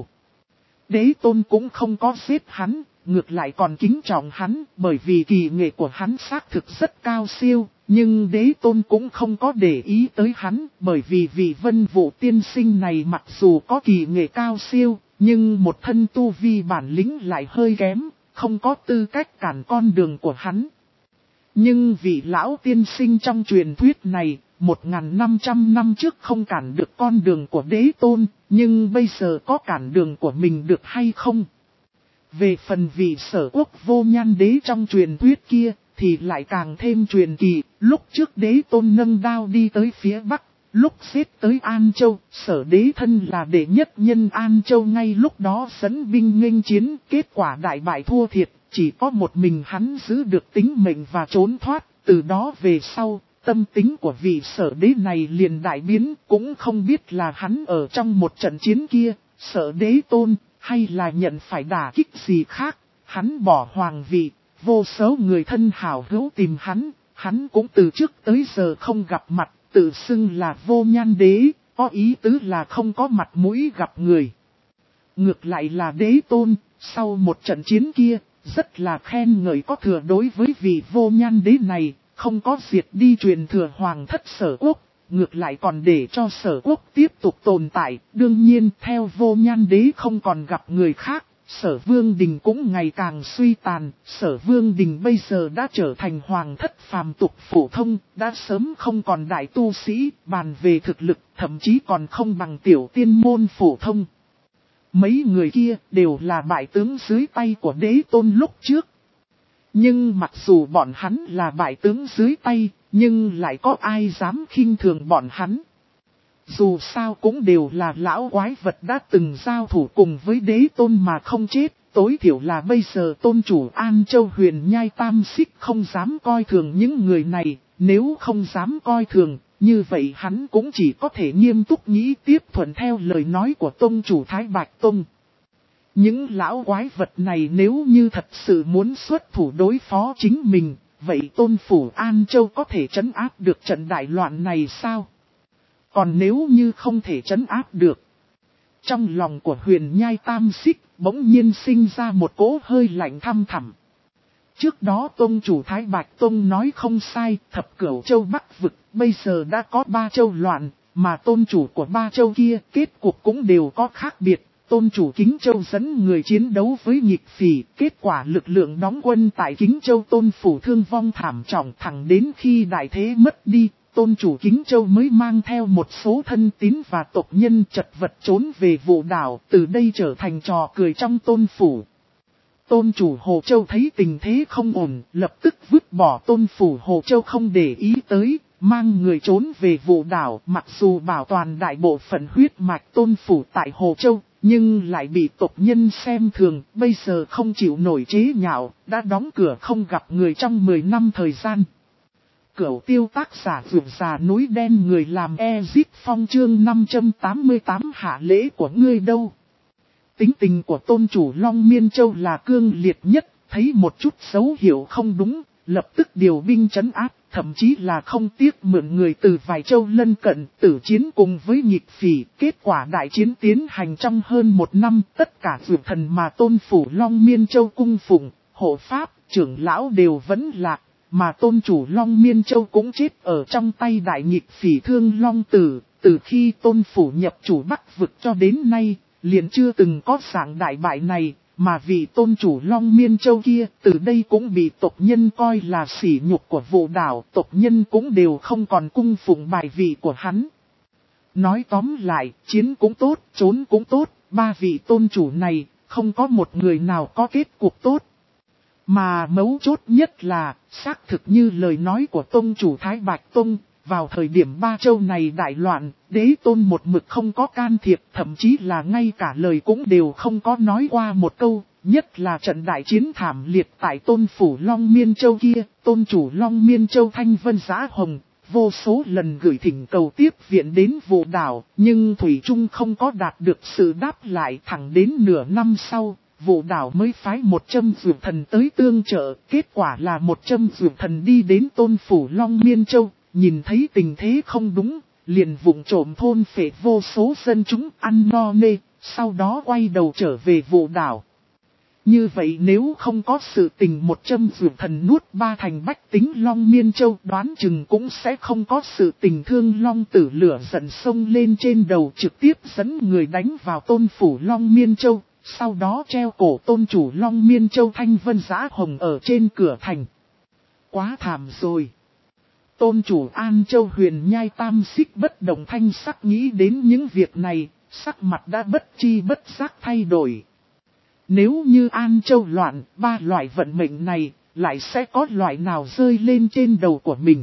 Đế tôn cũng không có giết hắn, ngược lại còn kính trọng hắn, bởi vì kỳ nghệ của hắn xác thực rất cao siêu, nhưng đế tôn cũng không có để ý tới hắn, bởi vì vị Vân Vũ tiên sinh này mặc dù có kỳ nghệ cao siêu, nhưng một thân tu vi bản lĩnh lại hơi kém, không có tư cách cản con đường của hắn. Nhưng vị lão tiên sinh trong truyền thuyết này, một nghìn năm trăm năm trước không cản được con đường của đế tôn, nhưng bây giờ có cản đường của mình được hay không? Về phần vị Sở Quốc Vô Nhan đế trong truyền thuyết kia, thì lại càng thêm truyền kỳ. Lúc trước đế tôn nâng đao đi tới phía Bắc, lúc xếp tới An Châu, Sở đế thân là đệ nhất nhân An Châu ngay lúc đó dẫn binh nghênh chiến, kết quả đại bại thua thiệt, chỉ có một mình hắn giữ được tính mệnh và trốn thoát. Từ đó về sau, tâm tính của vị Sở đế này liền đại biến, cũng không biết là hắn ở trong một trận chiến kia, Sở đế tôn, hay là nhận phải đả kích gì khác. Hắn bỏ hoàng vị, vô số người thân hảo hữu tìm hắn, hắn cũng từ trước tới giờ không gặp mặt, tự xưng là Vô Nhan đế, có ý tứ là không có mặt mũi gặp người. Ngược lại là đế tôn, sau một trận chiến kia, rất là khen ngợi có thừa đối với vị Vô Nhan đế này, không có diệt đi truyền thừa hoàng thất Sở Quốc, ngược lại còn để cho Sở Quốc tiếp tục tồn tại. Đương nhiên theo Vô Nhan đế không còn gặp người khác, Sở Vương Đình cũng ngày càng suy tàn. Sở Vương Đình bây giờ đã trở thành hoàng thất phàm tục phổ thông, đã sớm không còn đại tu sĩ, bàn về thực lực thậm chí còn không bằng tiểu tiên môn phổ thông. Mấy người kia đều là bại tướng dưới tay của đế tôn lúc trước. Nhưng mặc dù bọn hắn là bại tướng dưới tay, nhưng lại có ai dám khinh thường bọn hắn. Dù sao cũng đều là lão quái vật đã từng giao thủ cùng với đế tôn mà không chết. Tối thiểu là bây giờ tôn chủ An Châu Huyền Nhai Tam Xích không dám coi thường những người này. Nếu không dám coi thường, như vậy hắn cũng chỉ có thể nghiêm túc nghĩ tiếp thuận theo lời nói của tôn chủ Thái Bạch Tông. Những lão quái vật này nếu như thật sự muốn xuất thủ đối phó chính mình, vậy tôn phủ An Châu có thể trấn áp được trận đại loạn này sao? Còn nếu như không thể trấn áp được, trong lòng của Huyền Nhai Tam Xích bỗng nhiên sinh ra một cỗ hơi lạnh thăm thẳm. Trước đó tôn chủ Thái Bạch Tông nói không sai, thập cửu châu Bắc vực, bây giờ đã có ba châu loạn, mà tôn chủ của ba châu kia kết cuộc cũng đều có khác biệt. Tôn chủ Kính Châu dẫn người chiến đấu với Nhịp Phỉ, kết quả lực lượng đóng quân tại Kính Châu tôn phủ thương vong thảm trọng, thẳng đến khi đại thế mất đi, tôn chủ Kính Châu mới mang theo một số thân tín và tộc nhân chật vật trốn về Vũ Đảo, từ đây trở thành trò cười trong tôn phủ. Tôn chủ Hồ Châu thấy tình thế không ổn, lập tức vứt bỏ tôn phủ Hồ Châu không để ý tới, mang người trốn về Vũ Đảo. Mặc dù bảo toàn đại bộ phận huyết mạch tôn phủ tại Hồ Châu, nhưng lại bị tộc nhân xem thường, bây giờ không chịu nổi chế nhạo, đã đóng cửa không gặp người trong mười năm thời gian. Cửu tiêu tác giả vượt già núi đen người làm Ezip Phong chương năm trăm tám mươi tám hạ lễ của ngươi đâu. Tính tình của tôn chủ Long Miên Châu là cương liệt nhất, thấy một chút dấu hiệu không đúng, lập tức điều binh trấn áp, thậm chí là không tiếc mượn người từ vài châu lân cận tử chiến cùng với Nhịp Phỉ. Kết quả đại chiến tiến hành trong hơn một năm, tất cả vượt thần mà tôn phủ Long Miên Châu cung phụng, hộ pháp, trưởng lão đều vẫn lạc, mà tôn chủ Long Miên Châu cũng chết ở trong tay đại Nhịp Phỉ Thương Long Tử. Từ khi tôn phủ nhập chủ Bắc vực cho đến nay, liền chưa từng có dạng đại bại này, mà vị tôn chủ Long Miên Châu kia từ đây cũng bị tộc nhân coi là sỉ nhục của Vũ Đảo, tộc nhân cũng đều không còn cung phụng bài vị của hắn. Nói tóm lại, chiến cũng tốt, trốn cũng tốt, ba vị tôn chủ này, không có một người nào có kết cục tốt. Mà mấu chốt nhất là, xác thực như lời nói của tôn chủ Thái Bạch Tông, vào thời điểm ba châu này đại loạn, đế tôn một mực không có can thiệp, thậm chí là ngay cả lời cũng đều không có nói qua một câu, nhất là trận đại chiến thảm liệt tại tôn phủ Long Miên Châu kia, tôn chủ Long Miên Châu Thanh Vân Giá Hồng, vô số lần gửi thỉnh cầu tiếp viện đến Vũ Đảo, nhưng Thủy Trung không có đạt được sự đáp lại. Thẳng đến nửa năm sau, Vũ Đảo mới phái một châm dược thần tới tương trợ, kết quả là một châm dược thần đi đến tôn phủ Long Miên Châu. Nhìn thấy tình thế không đúng, liền vụng trộm thôn phệ vô số dân chúng ăn no nê, sau đó quay đầu trở về Vũ Đảo. Như vậy nếu không có sự tình một châm dược thần nuốt ba thành bách tính Long Miên Châu, đoán chừng cũng sẽ không có sự tình Thương Long Tử lửa giận sông lên trên đầu, trực tiếp dẫn người đánh vào tôn phủ Long Miên Châu, sau đó treo cổ tôn chủ Long Miên Châu Thanh Vân Giá Hồng ở trên cửa thành. Quá thảm rồi. Tôn chủ An Châu Huyền Nhai Tam Xích bất động thanh sắc nghĩ đến những việc này, sắc mặt đã bất chi bất giác thay đổi. Nếu như An Châu loạn, ba loại vận mệnh này, lại sẽ có loại nào rơi lên trên đầu của mình?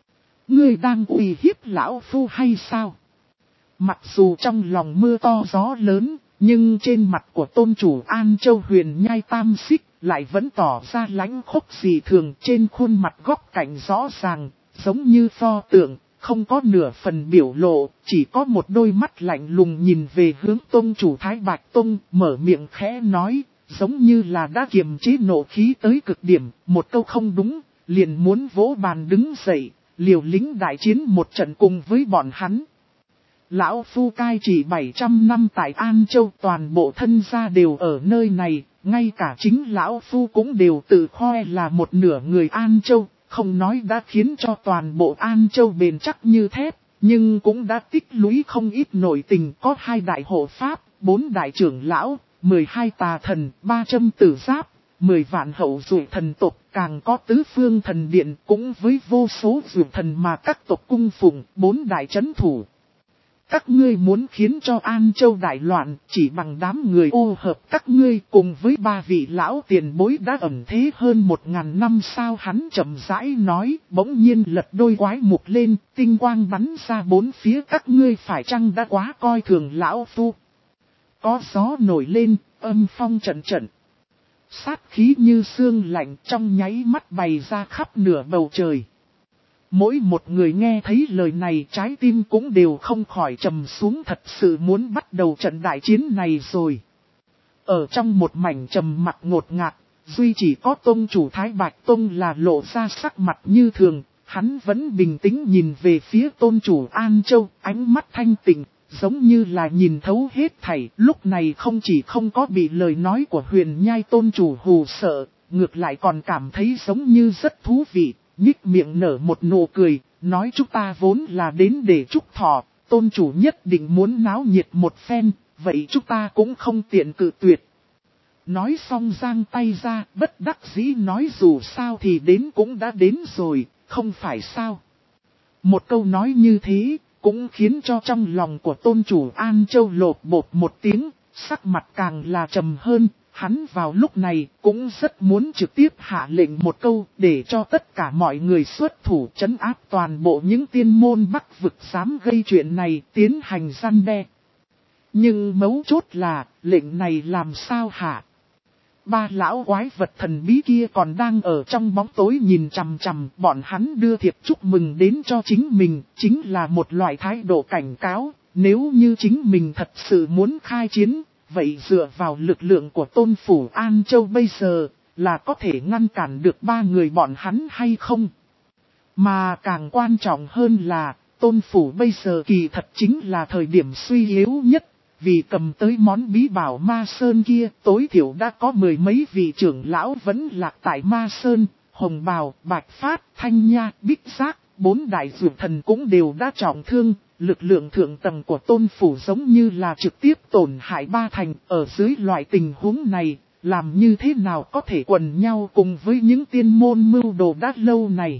Ngươi đang uy hiếp lão phu hay sao? Mặc dù trong lòng mưa to gió lớn, nhưng trên mặt của tôn chủ An Châu Huyền Nhai Tam Xích lại vẫn tỏ ra lãnh khốc dị thường, trên khuôn mặt góc cạnh rõ ràng. Giống như pho tượng, không có nửa phần biểu lộ, chỉ có một đôi mắt lạnh lùng nhìn về hướng tôn chủ Thái Bạch Tông, mở miệng khẽ nói, giống như là đã kiềm chế nộ khí tới cực điểm, một câu không đúng, liền muốn vỗ bàn đứng dậy, liều lĩnh đại chiến một trận cùng với bọn hắn. Lão Phu cai trị bảy trăm năm tại An Châu, toàn bộ thân gia đều ở nơi này, ngay cả chính Lão Phu cũng đều tự khoe là một nửa người An Châu. Không nói đã khiến cho toàn bộ An Châu bền chắc như thép, nhưng cũng đã tích lũy không ít nội tình, có hai đại hộ pháp, bốn đại trưởng lão, mười hai tà thần, ba trăm tử giáp, mười vạn hậu duệ thần tộc, càng có tứ phương thần điện cũng với vô số duệ thần mà các tộc cung phụng, bốn đại chấn thủ. Các ngươi muốn khiến cho An Châu đại loạn, chỉ bằng đám người ô hợp các ngươi cùng với ba vị lão tiền bối đã ẩn thế hơn một ngàn năm sao. Hắn chậm rãi nói, bỗng nhiên lật đôi quái mục lên, tinh quang bắn ra bốn phía. Các ngươi phải chăng đã quá coi thường lão phu? Có gió nổi lên, âm phong trận trận. Sát khí như sương lạnh trong nháy mắt bày ra khắp nửa bầu trời. Mỗi một người nghe thấy lời này trái tim cũng đều không khỏi trầm xuống, thật sự muốn bắt đầu trận đại chiến này rồi. Ở trong một mảnh trầm mặc ngột ngạt, duy chỉ có tôn chủ Thái Bạch Tông là lộ ra sắc mặt như thường, hắn vẫn bình tĩnh nhìn về phía tôn chủ An Châu, ánh mắt thanh tịnh, giống như là nhìn thấu hết thảy. Lúc này không chỉ không có bị lời nói của Huyền Nhai tôn chủ hù sợ, ngược lại còn cảm thấy giống như rất thú vị, nhích miệng nở một nụ cười, nói chúng ta vốn là đến để chúc thọ, tôn chủ nhất định muốn náo nhiệt một phen, vậy chúng ta cũng không tiện cự tuyệt. Nói xong giang tay ra, bất đắc dĩ nói dù sao thì đến cũng đã đến rồi, không phải sao. Một câu nói như thế, cũng khiến cho trong lòng của tôn chủ An Châu lột bột một tiếng, sắc mặt càng là trầm hơn. Hắn vào lúc này cũng rất muốn trực tiếp hạ lệnh một câu để cho tất cả mọi người xuất thủ trấn áp toàn bộ những tiên môn Bắc vực dám gây chuyện này tiến hành răn đe. Nhưng mấu chốt là lệnh này làm sao hạ? Ba lão quái vật thần bí kia còn đang ở trong bóng tối nhìn chằm chằm, bọn hắn đưa thiệp chúc mừng đến cho chính mình, chính là một loại thái độ cảnh cáo, nếu như chính mình thật sự muốn khai chiến, vậy dựa vào lực lượng của tôn phủ An Châu bây giờ, là có thể ngăn cản được ba người bọn hắn hay không? Mà càng quan trọng hơn là, tôn phủ bây giờ kỳ thật chính là thời điểm suy yếu nhất. Vì cầm tới món bí bảo Ma Sơn kia, tối thiểu đã có mười mấy vị trưởng lão vẫn lạc tại Ma Sơn, Hồng Bào, Bạch Phát, Thanh Nha, Bích Giác, bốn đại dược thần cũng đều đã trọng thương, lực lượng thượng tầng của tôn phủ giống như là trực tiếp tổn hại ba thành, ở dưới loại tình huống này, làm như thế nào có thể quần nhau cùng với những tiên môn mưu đồ đã lâu này.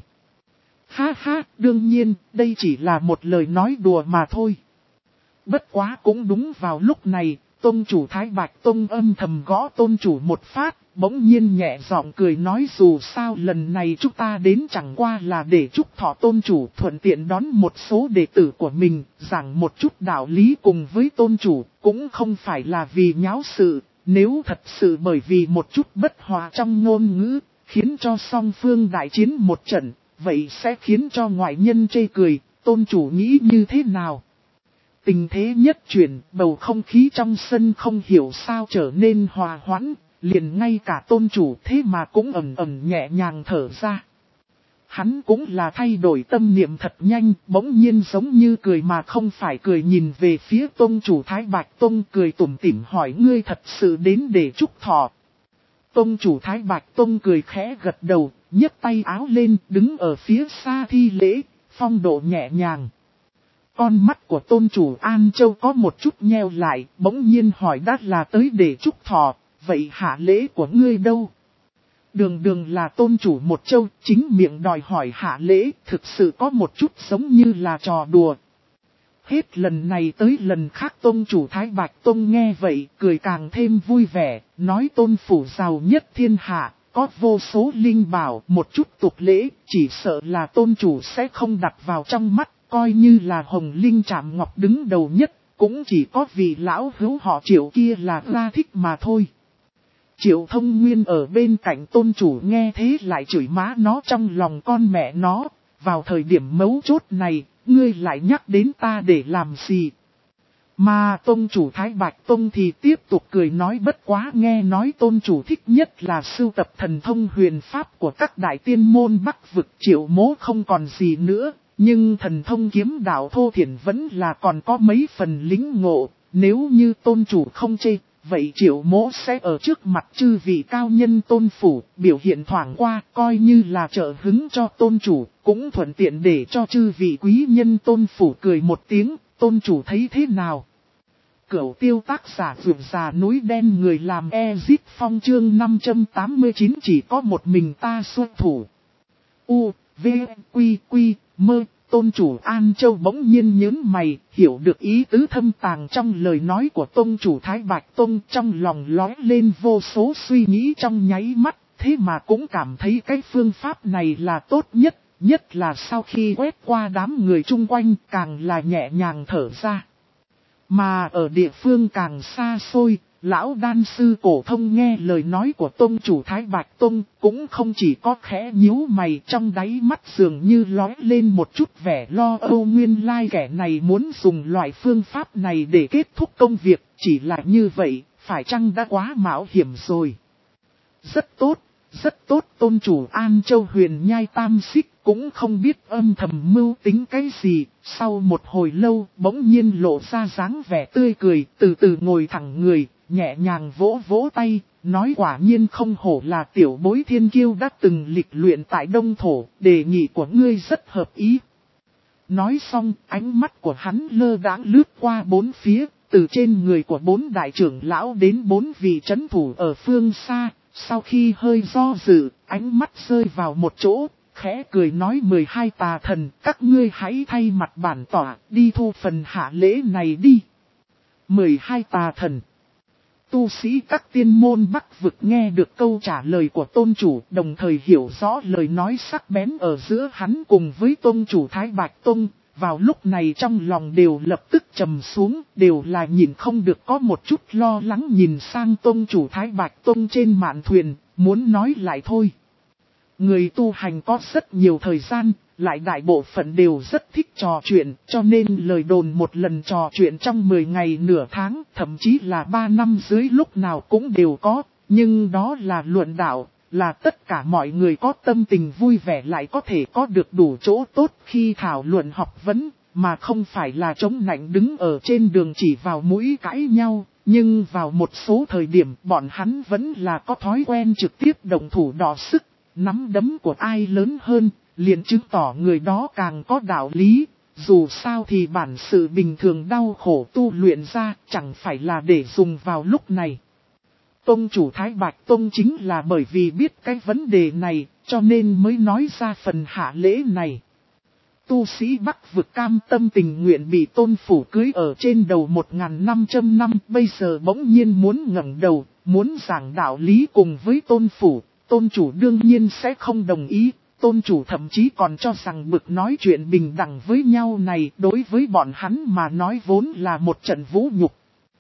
Ha ha, đương nhiên, đây chỉ là một lời nói đùa mà thôi. Bất quá cũng đúng vào lúc này, tôn chủ Thái Bạch Tông âm thầm gõ tôn chủ một phát, bỗng nhiên nhẹ giọng cười nói dù sao lần này chúng ta đến chẳng qua là để chúc thọ tôn chủ thuận tiện đón một số đệ tử của mình, giảng một chút đạo lý cùng với tôn chủ, cũng không phải là vì nháo sự, nếu thật sự bởi vì một chút bất hòa trong ngôn ngữ, khiến cho song phương đại chiến một trận, vậy sẽ khiến cho ngoại nhân chê cười, tôn chủ nghĩ như thế nào? Tình thế nhất chuyển, bầu không khí trong sân không hiểu sao trở nên hòa hoãn, liền ngay cả tôn chủ thế mà cũng ẩm ẩm nhẹ nhàng thở ra. Hắn cũng là thay đổi tâm niệm thật nhanh, bỗng nhiên giống như cười mà không phải cười nhìn về phía tôn chủ Thái Bạch Tông cười tủm tỉm hỏi ngươi thật sự đến để chúc thọ. Tôn chủ Thái Bạch Tông cười khẽ gật đầu, nhấc tay áo lên đứng ở phía xa thi lễ, phong độ nhẹ nhàng. Con mắt của tôn chủ An Châu có một chút nheo lại, bỗng nhiên hỏi đắt là tới để chúc thọ, vậy hạ lễ của ngươi đâu? Đường đường là tôn chủ một châu, chính miệng đòi hỏi hạ lễ, thực sự có một chút giống như là trò đùa. Hết lần này tới lần khác tôn chủ Thái Bạch Tông nghe vậy, cười càng thêm vui vẻ, nói tôn phủ giàu nhất thiên hạ, có vô số linh bảo, một chút tục lễ, chỉ sợ là tôn chủ sẽ không đặt vào trong mắt. Coi như là Hồng Linh Trạm Ngọc đứng đầu nhất, cũng chỉ có vị lão hữu họ Triệu kia là ra thích mà thôi. Triệu Thông Nguyên ở bên cạnh tôn chủ nghe thế lại chửi má nó trong lòng con mẹ nó, vào thời điểm mấu chốt này, ngươi lại nhắc đến ta để làm gì. Mà tôn chủ Thái Bạch Tông thì tiếp tục cười nói bất quá nghe nói tôn chủ thích nhất là sưu tập thần thông huyền pháp của các đại tiên môn Bắc vực Triệu Mố không còn gì nữa. Nhưng thần thông kiếm đạo thô thiển vẫn là còn có mấy phần lính ngộ, nếu như tôn chủ không chê, vậy Triệu Mỗ sẽ ở trước mặt chư vị cao nhân tôn phủ, biểu hiện thoảng qua, coi như là trợ hứng cho tôn chủ, cũng thuận tiện để cho chư vị quý nhân tôn phủ cười một tiếng, tôn chủ thấy thế nào? Cửu tiêu tác giả vượt già núi đen người làm Ezit Phong chương năm trăm tám mươi chín chỉ có một mình ta xuất thủ. U, V, Quy, Quy, Mơ, tôn chủ An Châu bỗng nhiên nhớn mày, hiểu được ý tứ thâm tàng trong lời nói của tôn chủ Thái Bạch Tông trong lòng lóe lên vô số suy nghĩ trong nháy mắt, thế mà cũng cảm thấy cái phương pháp này là tốt nhất, nhất là sau khi quét qua đám người chung quanh càng là nhẹ nhàng thở ra. Mà ở địa phương càng xa xôi, lão đan sư cổ thông nghe lời nói của tôn chủ Thái Bạch Tông cũng không chỉ có khẽ nhíu mày trong đáy mắt dường như lóe lên một chút vẻ lo âu nguyên lai kẻ này muốn dùng loại phương pháp này để kết thúc công việc, chỉ là như vậy, phải chăng đã quá mạo hiểm rồi. Rất tốt, rất tốt tôn chủ An Châu huyền nhai tam xích cũng không biết âm thầm mưu tính cái gì, sau một hồi lâu bỗng nhiên lộ ra dáng vẻ tươi cười, từ từ ngồi thẳng người. Nhẹ nhàng vỗ vỗ tay, nói quả nhiên không hổ là tiểu bối thiên kiêu đã từng lịch luyện tại Đông Thổ, đề nghị của ngươi rất hợp ý. Nói xong, ánh mắt của hắn lơ đãng lướt qua bốn phía, từ trên người của bốn đại trưởng lão đến bốn vị trấn thủ ở phương xa, sau khi hơi do dự, ánh mắt rơi vào một chỗ, khẽ cười nói mười hai tà thần, các ngươi hãy thay mặt bản tỏa, đi thu phần hạ lễ này đi. mười hai tà thần. Tu sĩ các tiên môn Bắc vực nghe được câu trả lời của tôn chủ, đồng thời hiểu rõ lời nói sắc bén ở giữa hắn cùng với tôn chủ Thái Bạch Tông. Vào lúc này trong lòng đều lập tức trầm xuống, đều là nhìn không được có một chút lo lắng nhìn sang tôn chủ Thái Bạch Tông trên mạn thuyền, muốn nói lại thôi. Người tu hành có rất nhiều thời gian, lại đại bộ phận đều rất thích trò chuyện, cho nên lời đồn một lần trò chuyện trong mười ngày nửa tháng, thậm chí là ba năm dưới lúc nào cũng đều có, nhưng đó là luận đạo, là tất cả mọi người có tâm tình vui vẻ lại có thể có được đủ chỗ tốt khi thảo luận học vấn, mà không phải là chống nạnh đứng ở trên đường chỉ vào mũi cãi nhau. Nhưng vào một số thời điểm bọn hắn vẫn là có thói quen trực tiếp động thủ đọ sức, nắm đấm của ai lớn hơn, liền chứng tỏ người đó càng có đạo lý. Dù sao thì bản sự bình thường đau khổ tu luyện ra chẳng phải là để dùng vào lúc này. Tông chủ Thái Bạch Tông chính là bởi vì biết cái vấn đề này, cho nên mới nói ra phần hạ lễ này. Tu sĩ Bắc vực cam tâm tình nguyện bị tôn phủ cưới ở trên đầu một nghìn năm trăm năm, bây giờ bỗng nhiên muốn ngẩng đầu, muốn giảng đạo lý cùng với tôn phủ, tôn chủ đương nhiên sẽ không đồng ý. Tôn chủ thậm chí còn cho rằng bực nói chuyện bình đẳng với nhau này đối với bọn hắn mà nói vốn là một trận vũ nhục.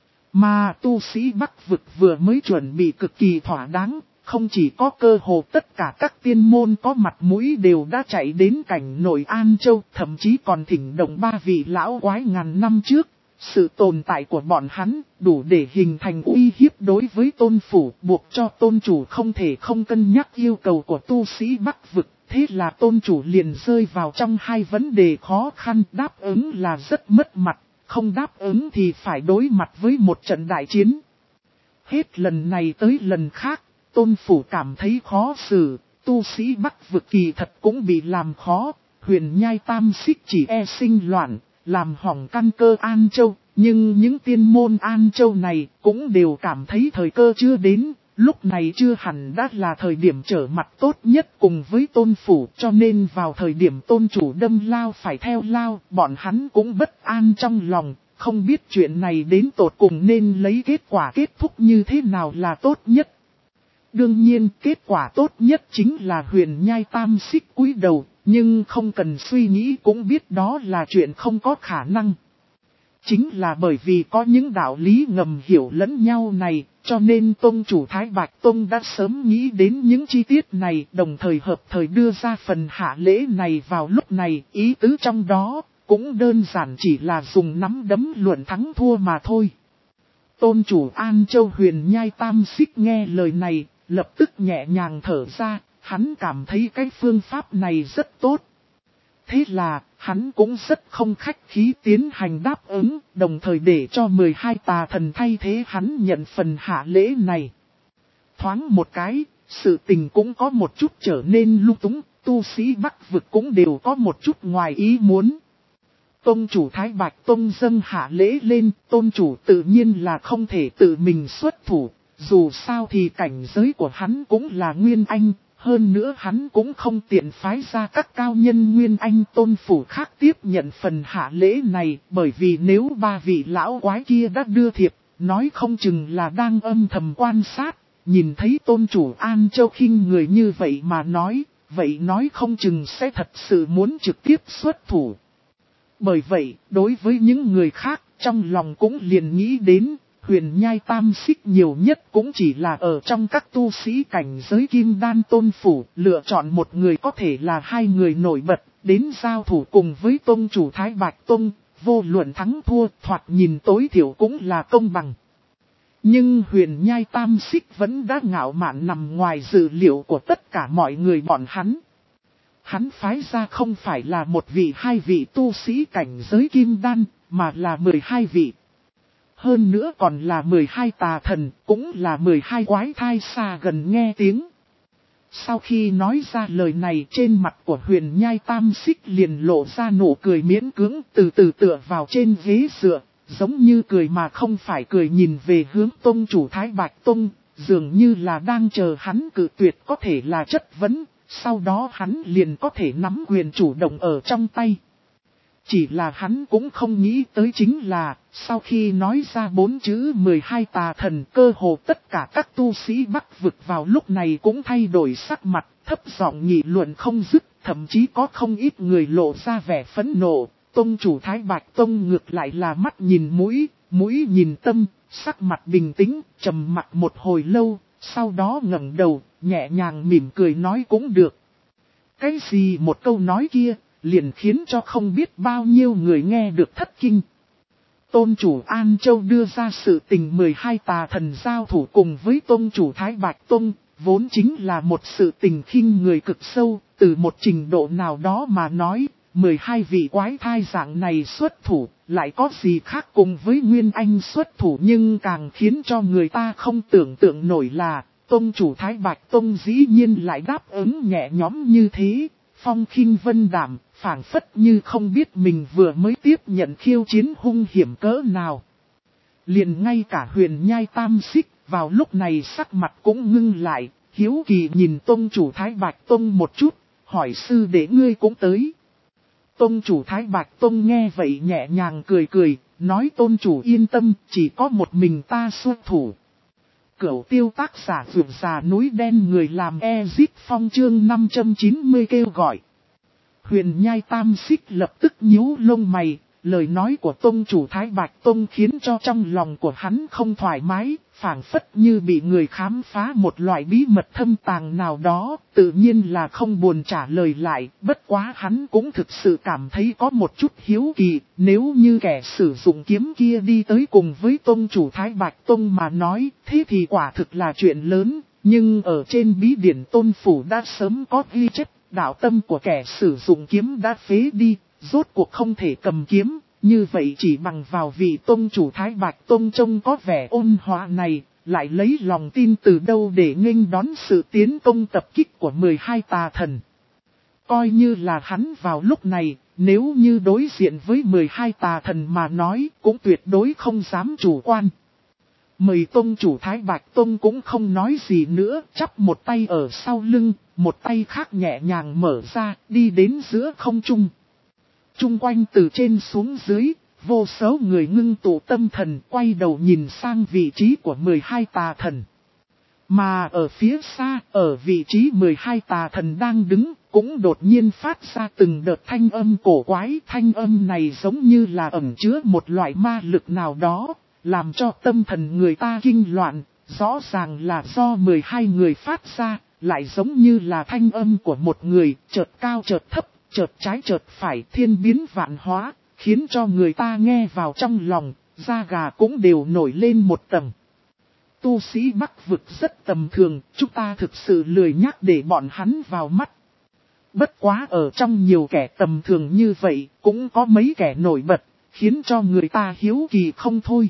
Mà tu sĩ Bắc vực vừa mới chuẩn bị cực kỳ thỏa đáng, không chỉ có cơ hồ tất cả các tiên môn có mặt mũi đều đã chạy đến cảnh nội An Châu, thậm chí còn thỉnh động ba vị lão quái ngàn năm trước. Sự tồn tại của bọn hắn đủ để hình thành uy hiếp đối với tôn phủ, buộc cho tôn chủ không thể không cân nhắc yêu cầu của tu sĩ Bắc vực. Thế là tôn chủ liền rơi vào trong hai vấn đề khó khăn, đáp ứng là rất mất mặt, không đáp ứng thì phải đối mặt với một trận đại chiến. Hết lần này tới lần khác, tôn phủ cảm thấy khó xử, tu sĩ Bắc vực kỳ thật cũng bị làm khó, huyền nhai tam xích chỉ e sinh loạn, làm hỏng căn cơ An Châu, nhưng những tiên môn An Châu này cũng đều cảm thấy thời cơ chưa đến. Lúc này chưa hẳn đã là thời điểm trở mặt tốt nhất cùng với tôn phủ, cho nên vào thời điểm tôn chủ đâm lao phải theo lao, bọn hắn cũng bất an trong lòng, không biết chuyện này đến tột cùng nên lấy kết quả kết thúc như thế nào là tốt nhất. Đương nhiên kết quả tốt nhất chính là huyền nhai tam xích cúi đầu, nhưng không cần suy nghĩ cũng biết đó là chuyện không có khả năng. Chính là bởi vì có những đạo lý ngầm hiểu lẫn nhau này, cho nên Tông chủ Thái Bạch Tông đã sớm nghĩ đến những chi tiết này, đồng thời hợp thời đưa ra phần hạ lễ này vào lúc này, ý tứ trong đó cũng đơn giản chỉ là dùng nắm đấm luận thắng thua mà thôi. Tôn chủ An Châu huyền nhai tam xích nghe lời này, lập tức nhẹ nhàng thở ra, hắn cảm thấy cái phương pháp này rất tốt. Thế là, hắn cũng rất không khách khí tiến hành đáp ứng, đồng thời để cho mười hai tà thần thay thế hắn nhận phần hạ lễ này. Thoáng một cái, sự tình cũng có một chút trở nên lung túng, tu sĩ Bắc vực cũng đều có một chút ngoài ý muốn. Tôn chủ Thái Bạch Tông dâng hạ lễ lên, tôn chủ tự nhiên là không thể tự mình xuất thủ, dù sao thì cảnh giới của hắn cũng là Nguyên Anh. Hơn nữa hắn cũng không tiện phái ra các cao nhân Nguyên Anh tôn phủ khác tiếp nhận phần hạ lễ này, bởi vì nếu ba vị lão quái kia đã đưa thiệp, nói không chừng là đang âm thầm quan sát, nhìn thấy tôn chủ An Châu khinh người như vậy mà nói, vậy nói không chừng sẽ thật sự muốn trực tiếp xuất thủ. Bởi vậy, đối với những người khác, trong lòng cũng liền nghĩ đến, huyền nhai tam xích nhiều nhất cũng chỉ là ở trong các tu sĩ cảnh giới kim đan tôn phủ, lựa chọn một người có thể là hai người nổi bật, đến giao thủ cùng với tôn chủ Thái Bạch Tông, vô luận thắng thua, thoạt nhìn tối thiểu cũng là công bằng. Nhưng huyền nhai tam xích vẫn đã ngạo mạn nằm ngoài dự liệu của tất cả mọi người bọn hắn. Hắn phái ra không phải là một vị hai vị tu sĩ cảnh giới kim đan, mà là mười hai vị. Hơn nữa còn là mười hai tà thần, cũng là mười hai quái thai xa gần nghe tiếng. Sau khi nói ra lời này, trên mặt của Huyền Nhai Tam Xích liền lộ ra nụ cười miễn cưỡng, từ từ tựa vào trên ghế dựa, giống như cười mà không phải cười, nhìn về hướng tông chủ Thái Bạch Tông, dường như là đang chờ hắn cự tuyệt có thể là chất vấn, sau đó hắn liền có thể nắm quyền chủ động ở trong tay. Chỉ là hắn cũng không nghĩ tới chính là, sau khi nói ra bốn chữ mười hai tà thần, cơ hồ tất cả các tu sĩ Bắc vực vào lúc này cũng thay đổi sắc mặt, thấp giọng nghị luận không dứt, thậm chí có không ít người lộ ra vẻ phẫn nộ. Tông chủ Thái Bạch Tông ngược lại là mắt nhìn mũi, mũi nhìn tâm, sắc mặt bình tĩnh, trầm mặt một hồi lâu, sau đó ngẩng đầu, nhẹ nhàng mỉm cười nói cũng được. Cái gì một câu nói kia, liền khiến cho không biết bao nhiêu người nghe được thất kinh. Tôn chủ An Châu đưa ra sự tình mười hai tà thần giao thủ cùng với tôn chủ Thái Bạch Tông, vốn chính là một sự tình khinh người cực sâu, từ một trình độ nào đó mà nói, mười hai vị quái thai dạng này xuất thủ, lại có gì khác cùng với Nguyên Anh xuất thủ, nhưng càng khiến cho người ta không tưởng tượng nổi là, tôn chủ Thái Bạch Tông dĩ nhiên lại đáp ứng nhẹ nhõm như thế. Phong khinh vân đảm, phảng phất như không biết mình vừa mới tiếp nhận khiêu chiến hung hiểm cỡ nào. Liền ngay cả Huyền Nhai Tam Xích, vào lúc này sắc mặt cũng ngưng lại, hiếu kỳ nhìn tông chủ Thái Bạch Tông một chút, hỏi sư đệ ngươi cũng tới. Tông chủ Thái Bạch Tông nghe vậy nhẹ nhàng cười cười, nói tôn chủ yên tâm, chỉ có một mình ta xuất thủ. Cửu tiêu tác giả vượt già núi đen người làm Ezit Phong chương năm trăm chín mươi kêu gọi. Huyền Nhai Tam Xích lập tức nhíu lông mày, lời nói của tông chủ Thái Bạch Tông khiến cho trong lòng của hắn không thoải mái, phảng phất như bị người khám phá một loại bí mật thâm tàng nào đó, tự nhiên là không buồn trả lời lại, bất quá hắn cũng thực sự cảm thấy có một chút hiếu kỳ, nếu như kẻ sử dụng kiếm kia đi tới cùng với tông chủ Thái Bạch Tông mà nói, thế thì quả thực là chuyện lớn, nhưng ở trên bí điển tôn phủ đã sớm có ghi chép, đạo tâm của kẻ sử dụng kiếm đã phế đi, rốt cuộc không thể cầm kiếm. Như vậy chỉ bằng vào vị tông chủ Thái Bạch Tông trông có vẻ ôn hòa này, lại lấy lòng tin từ đâu để nghênh đón sự tiến công tập kích của mười hai tà thần. Coi như là hắn vào lúc này, nếu như đối diện với mười hai tà thần mà nói, cũng tuyệt đối không dám chủ quan. Mời tông chủ Thái Bạch Tông cũng không nói gì nữa, chắp một tay ở sau lưng, một tay khác nhẹ nhàng mở ra, đi đến giữa không trung. Trung quanh từ trên xuống dưới, vô số người ngưng tụ tâm thần quay đầu nhìn sang vị trí của mười hai tà thần. Mà ở phía xa, ở vị trí mười hai tà thần đang đứng, cũng đột nhiên phát ra từng đợt thanh âm cổ quái. Thanh âm này giống như là ẩn chứa một loại ma lực nào đó, làm cho tâm thần người ta kinh loạn, rõ ràng là do mười hai người phát ra, lại giống như là thanh âm của một người, chợt cao chợt thấp. Chợt trái chợt phải, thiên biến vạn hóa, khiến cho người ta nghe vào trong lòng, da gà cũng đều nổi lên một tầng. Tu sĩ Bắc vực rất tầm thường, chúng ta thực sự lười nhắc để bọn hắn vào mắt. Bất quá ở trong nhiều kẻ tầm thường như vậy, cũng có mấy kẻ nổi bật, khiến cho người ta hiếu kỳ không thôi.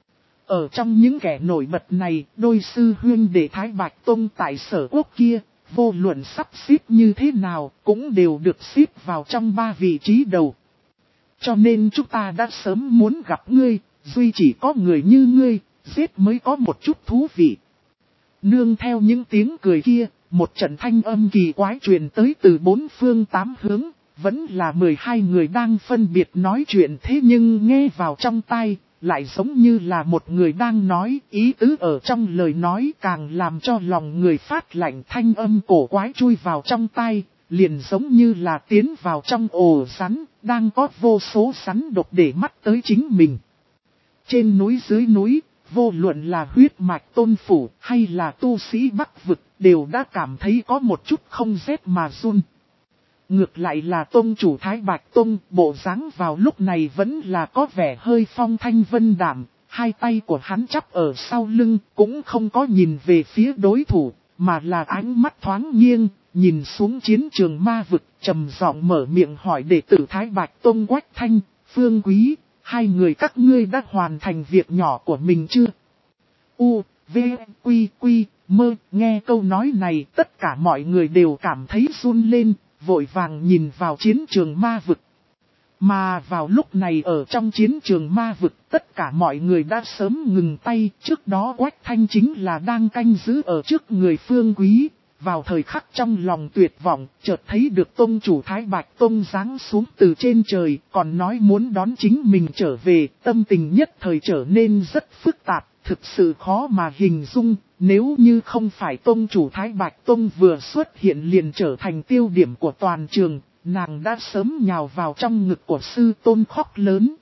Ở trong những kẻ nổi bật này, đôi sư huynh đệ Thái Bạch Tông tại Sở Quốc kia, vô luận sắp xếp như thế nào, cũng đều được xếp vào trong ba vị trí đầu. Cho nên chúng ta đã sớm muốn gặp ngươi, duy chỉ có người như ngươi, giết mới có một chút thú vị. Nương theo những tiếng cười kia, một trận thanh âm kỳ quái truyền tới từ bốn phương tám hướng, vẫn là mười hai người đang phân biệt nói chuyện, thế nhưng nghe vào trong tai, lại giống như là một người đang nói, ý tứ ở trong lời nói càng làm cho lòng người phát lạnh. Thanh âm cổ quái chui vào trong tai, liền giống như là tiến vào trong ổ rắn, đang có vô số rắn độc để mắt tới chính mình. Trên núi dưới núi, vô luận là huyết mạch tôn phủ hay là tu sĩ Bắc vực, đều đã cảm thấy có một chút không rét mà run. Ngược lại là tông chủ Thái Bạch Tông, bộ dáng vào lúc này vẫn là có vẻ hơi phong thanh vân đảm, hai tay của hắn chắp ở sau lưng, cũng không có nhìn về phía đối thủ, mà là ánh mắt thoáng nghiêng, nhìn xuống chiến trường ma vực, trầm giọng mở miệng hỏi đệ tử Thái Bạch Tông Quách Thanh, Phương Quý, hai người các ngươi đã hoàn thành việc nhỏ của mình chưa? U, V, Quy, Quy, Mơ, nghe câu nói này tất cả mọi người đều cảm thấy run lên, vội vàng nhìn vào chiến trường ma vực. Mà vào lúc này ở trong chiến trường ma vực tất cả mọi người đã sớm ngừng tay, trước đó Quách Thanh chính là đang canh giữ ở trước người Phương Quý. Vào thời khắc trong lòng tuyệt vọng, chợt thấy được tông chủ Thái Bạch Tông giáng xuống từ trên trời, còn nói muốn đón chính mình trở về, tâm tình nhất thời trở nên rất phức tạp, thực sự khó mà hình dung, nếu như không phải tông chủ Thái Bạch Tông vừa xuất hiện liền trở thành tiêu điểm của toàn trường, nàng đã sớm nhào vào trong ngực của sư tôn khóc lớn.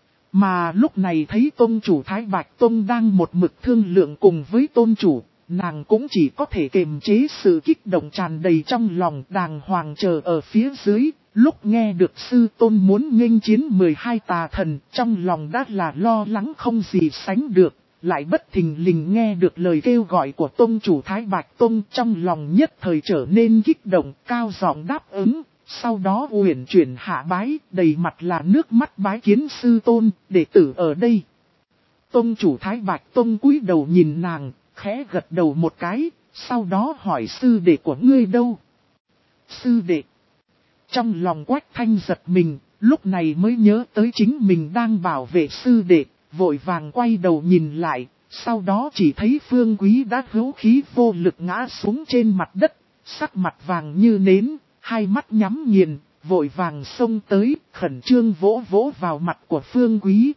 Mà lúc này thấy tông chủ Thái Bạch Tông đang một mực thương lượng cùng với tôn chủ, nàng cũng chỉ có thể kiềm chế sự kích động tràn đầy trong lòng, đàng hoàng chờ ở phía dưới. Lúc nghe được sư tôn muốn nghênh chiến mười hai tà thần, trong lòng đã là lo lắng không gì sánh được, lại bất thình lình nghe được lời kêu gọi của tông chủ Thái Bạch Tông, trong lòng nhất thời trở nên kích động, cao giọng đáp ứng. Sau đó uyển chuyển hạ bái, đầy mặt là nước mắt bái kiến sư tôn, đệ tử ở đây. Tông chủ Thái Bạch Tông cúi đầu nhìn nàng, khẽ gật đầu một cái, sau đó hỏi sư đệ của ngươi đâu? Sư đệ. Trong lòng Quách Thanh giật mình, lúc này mới nhớ tới chính mình đang bảo vệ sư đệ, vội vàng quay đầu nhìn lại, sau đó chỉ thấy Phương Quý đã hữu khí vô lực ngã xuống trên mặt đất, sắc mặt vàng như nến, hai mắt nhắm nghiền, vội vàng xông tới, khẩn trương vỗ vỗ vào mặt của Phương Quý.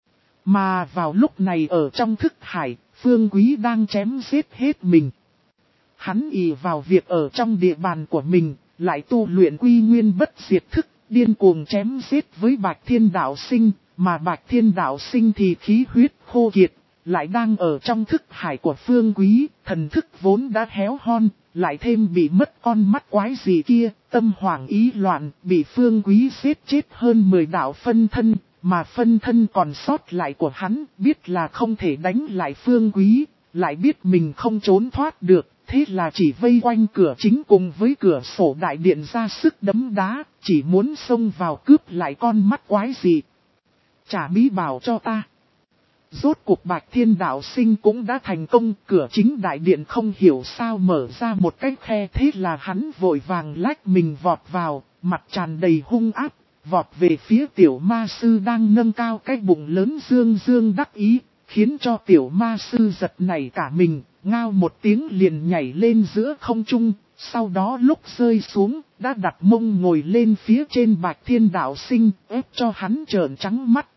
Mà vào lúc này ở trong thức hải, Phương Quý đang chém giết hết mình. Hắn ỷ vào việc ở trong địa bàn của mình, lại tu luyện quy nguyên bất diệt thức, điên cuồng chém giết với Bạch Thiên Đạo Sinh, mà Bạch Thiên Đạo Sinh thì khí huyết khô kiệt, lại đang ở trong thức hải của Phương Quý, thần thức vốn đã héo hon, lại thêm bị mất con mắt quái gì kia, tâm hoảng ý loạn, bị Phương Quý giết chết hơn mười đạo phân thân, mà phân thân còn sót lại của hắn, biết là không thể đánh lại Phương Quý, lại biết mình không trốn thoát được, thế là chỉ vây quanh cửa chính cùng với cửa sổ đại điện ra sức đấm đá, chỉ muốn xông vào cướp lại con mắt quái gì. Trả bí bảo cho ta. Rốt cuộc Bạch Thiên Đạo Sinh cũng đã thành công, cửa chính đại điện không hiểu sao mở ra một cái khe, thế là hắn vội vàng lách mình vọt vào, mặt tràn đầy hung ác, vọt về phía tiểu ma sư đang nâng cao cái bụng lớn dương dương đắc ý, khiến cho tiểu ma sư giật nảy cả mình, ngao một tiếng liền nhảy lên giữa không trung, sau đó lúc rơi xuống, đã đặt mông ngồi lên phía trên Bạch Thiên Đạo Sinh, ép cho hắn trợn trắng mắt.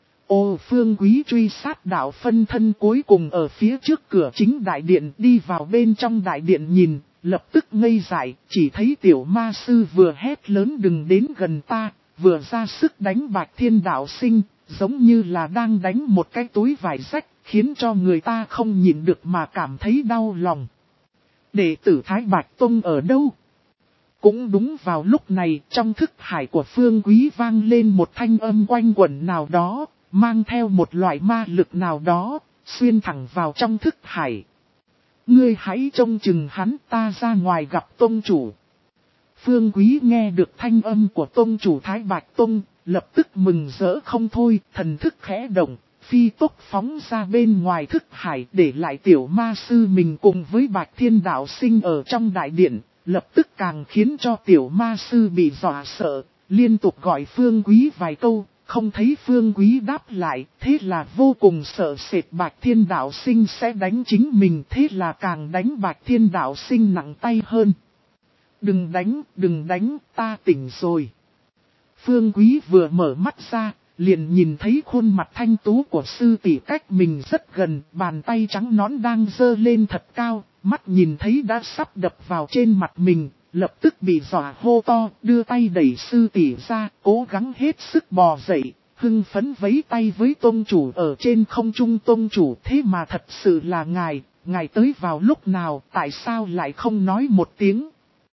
Ô Phương Quý truy sát đạo phân thân cuối cùng ở phía trước cửa chính đại điện, đi vào bên trong đại điện nhìn, lập tức ngây dại, chỉ thấy tiểu ma sư vừa hét lớn đừng đến gần ta, vừa ra sức đánh Bạch Thiên Đạo Sinh, giống như là đang đánh một cái túi vải rách, khiến cho người ta không nhịn được mà cảm thấy đau lòng. Đệ tử Thái Bạch Tông ở đâu? Cũng đúng vào lúc này, trong thức hải của Phương Quý vang lên một thanh âm quanh quẩn nào đó, mang theo một loại ma lực nào đó, xuyên thẳng vào trong thức hải. Ngươi hãy trông chừng hắn, ta ra ngoài gặp tông chủ. Phương Quý nghe được thanh âm của tông chủ Thái Bạch Tông, lập tức mừng rỡ không thôi, thần thức khẽ động, phi tốc phóng ra bên ngoài thức hải, để lại tiểu ma sư mình cùng với Bạch Thiên Đạo Sinh ở trong đại điện, lập tức càng khiến cho tiểu ma sư bị dọa sợ, liên tục gọi Phương Quý vài câu, không thấy Phương Quý đáp lại, thế là vô cùng sợ sệt Bạch Thiên Đạo Sinh sẽ đánh chính mình, thế là càng đánh Bạch Thiên Đạo Sinh nặng tay hơn. Đừng đánh, đừng đánh, ta tỉnh rồi. Phương Quý vừa mở mắt ra, liền nhìn thấy khuôn mặt thanh tú của sư tỷ cách mình rất gần, bàn tay trắng nõn đang giơ lên thật cao, mắt nhìn thấy đã sắp đập vào trên mặt mình, lập tức bị dọa hô to, đưa tay đẩy sư tỷ ra, cố gắng hết sức bò dậy, hưng phấn vẫy tay với tông chủ ở trên không trung. Tông chủ, thế mà thật sự là ngài, ngài tới vào lúc nào, tại sao lại không nói một tiếng?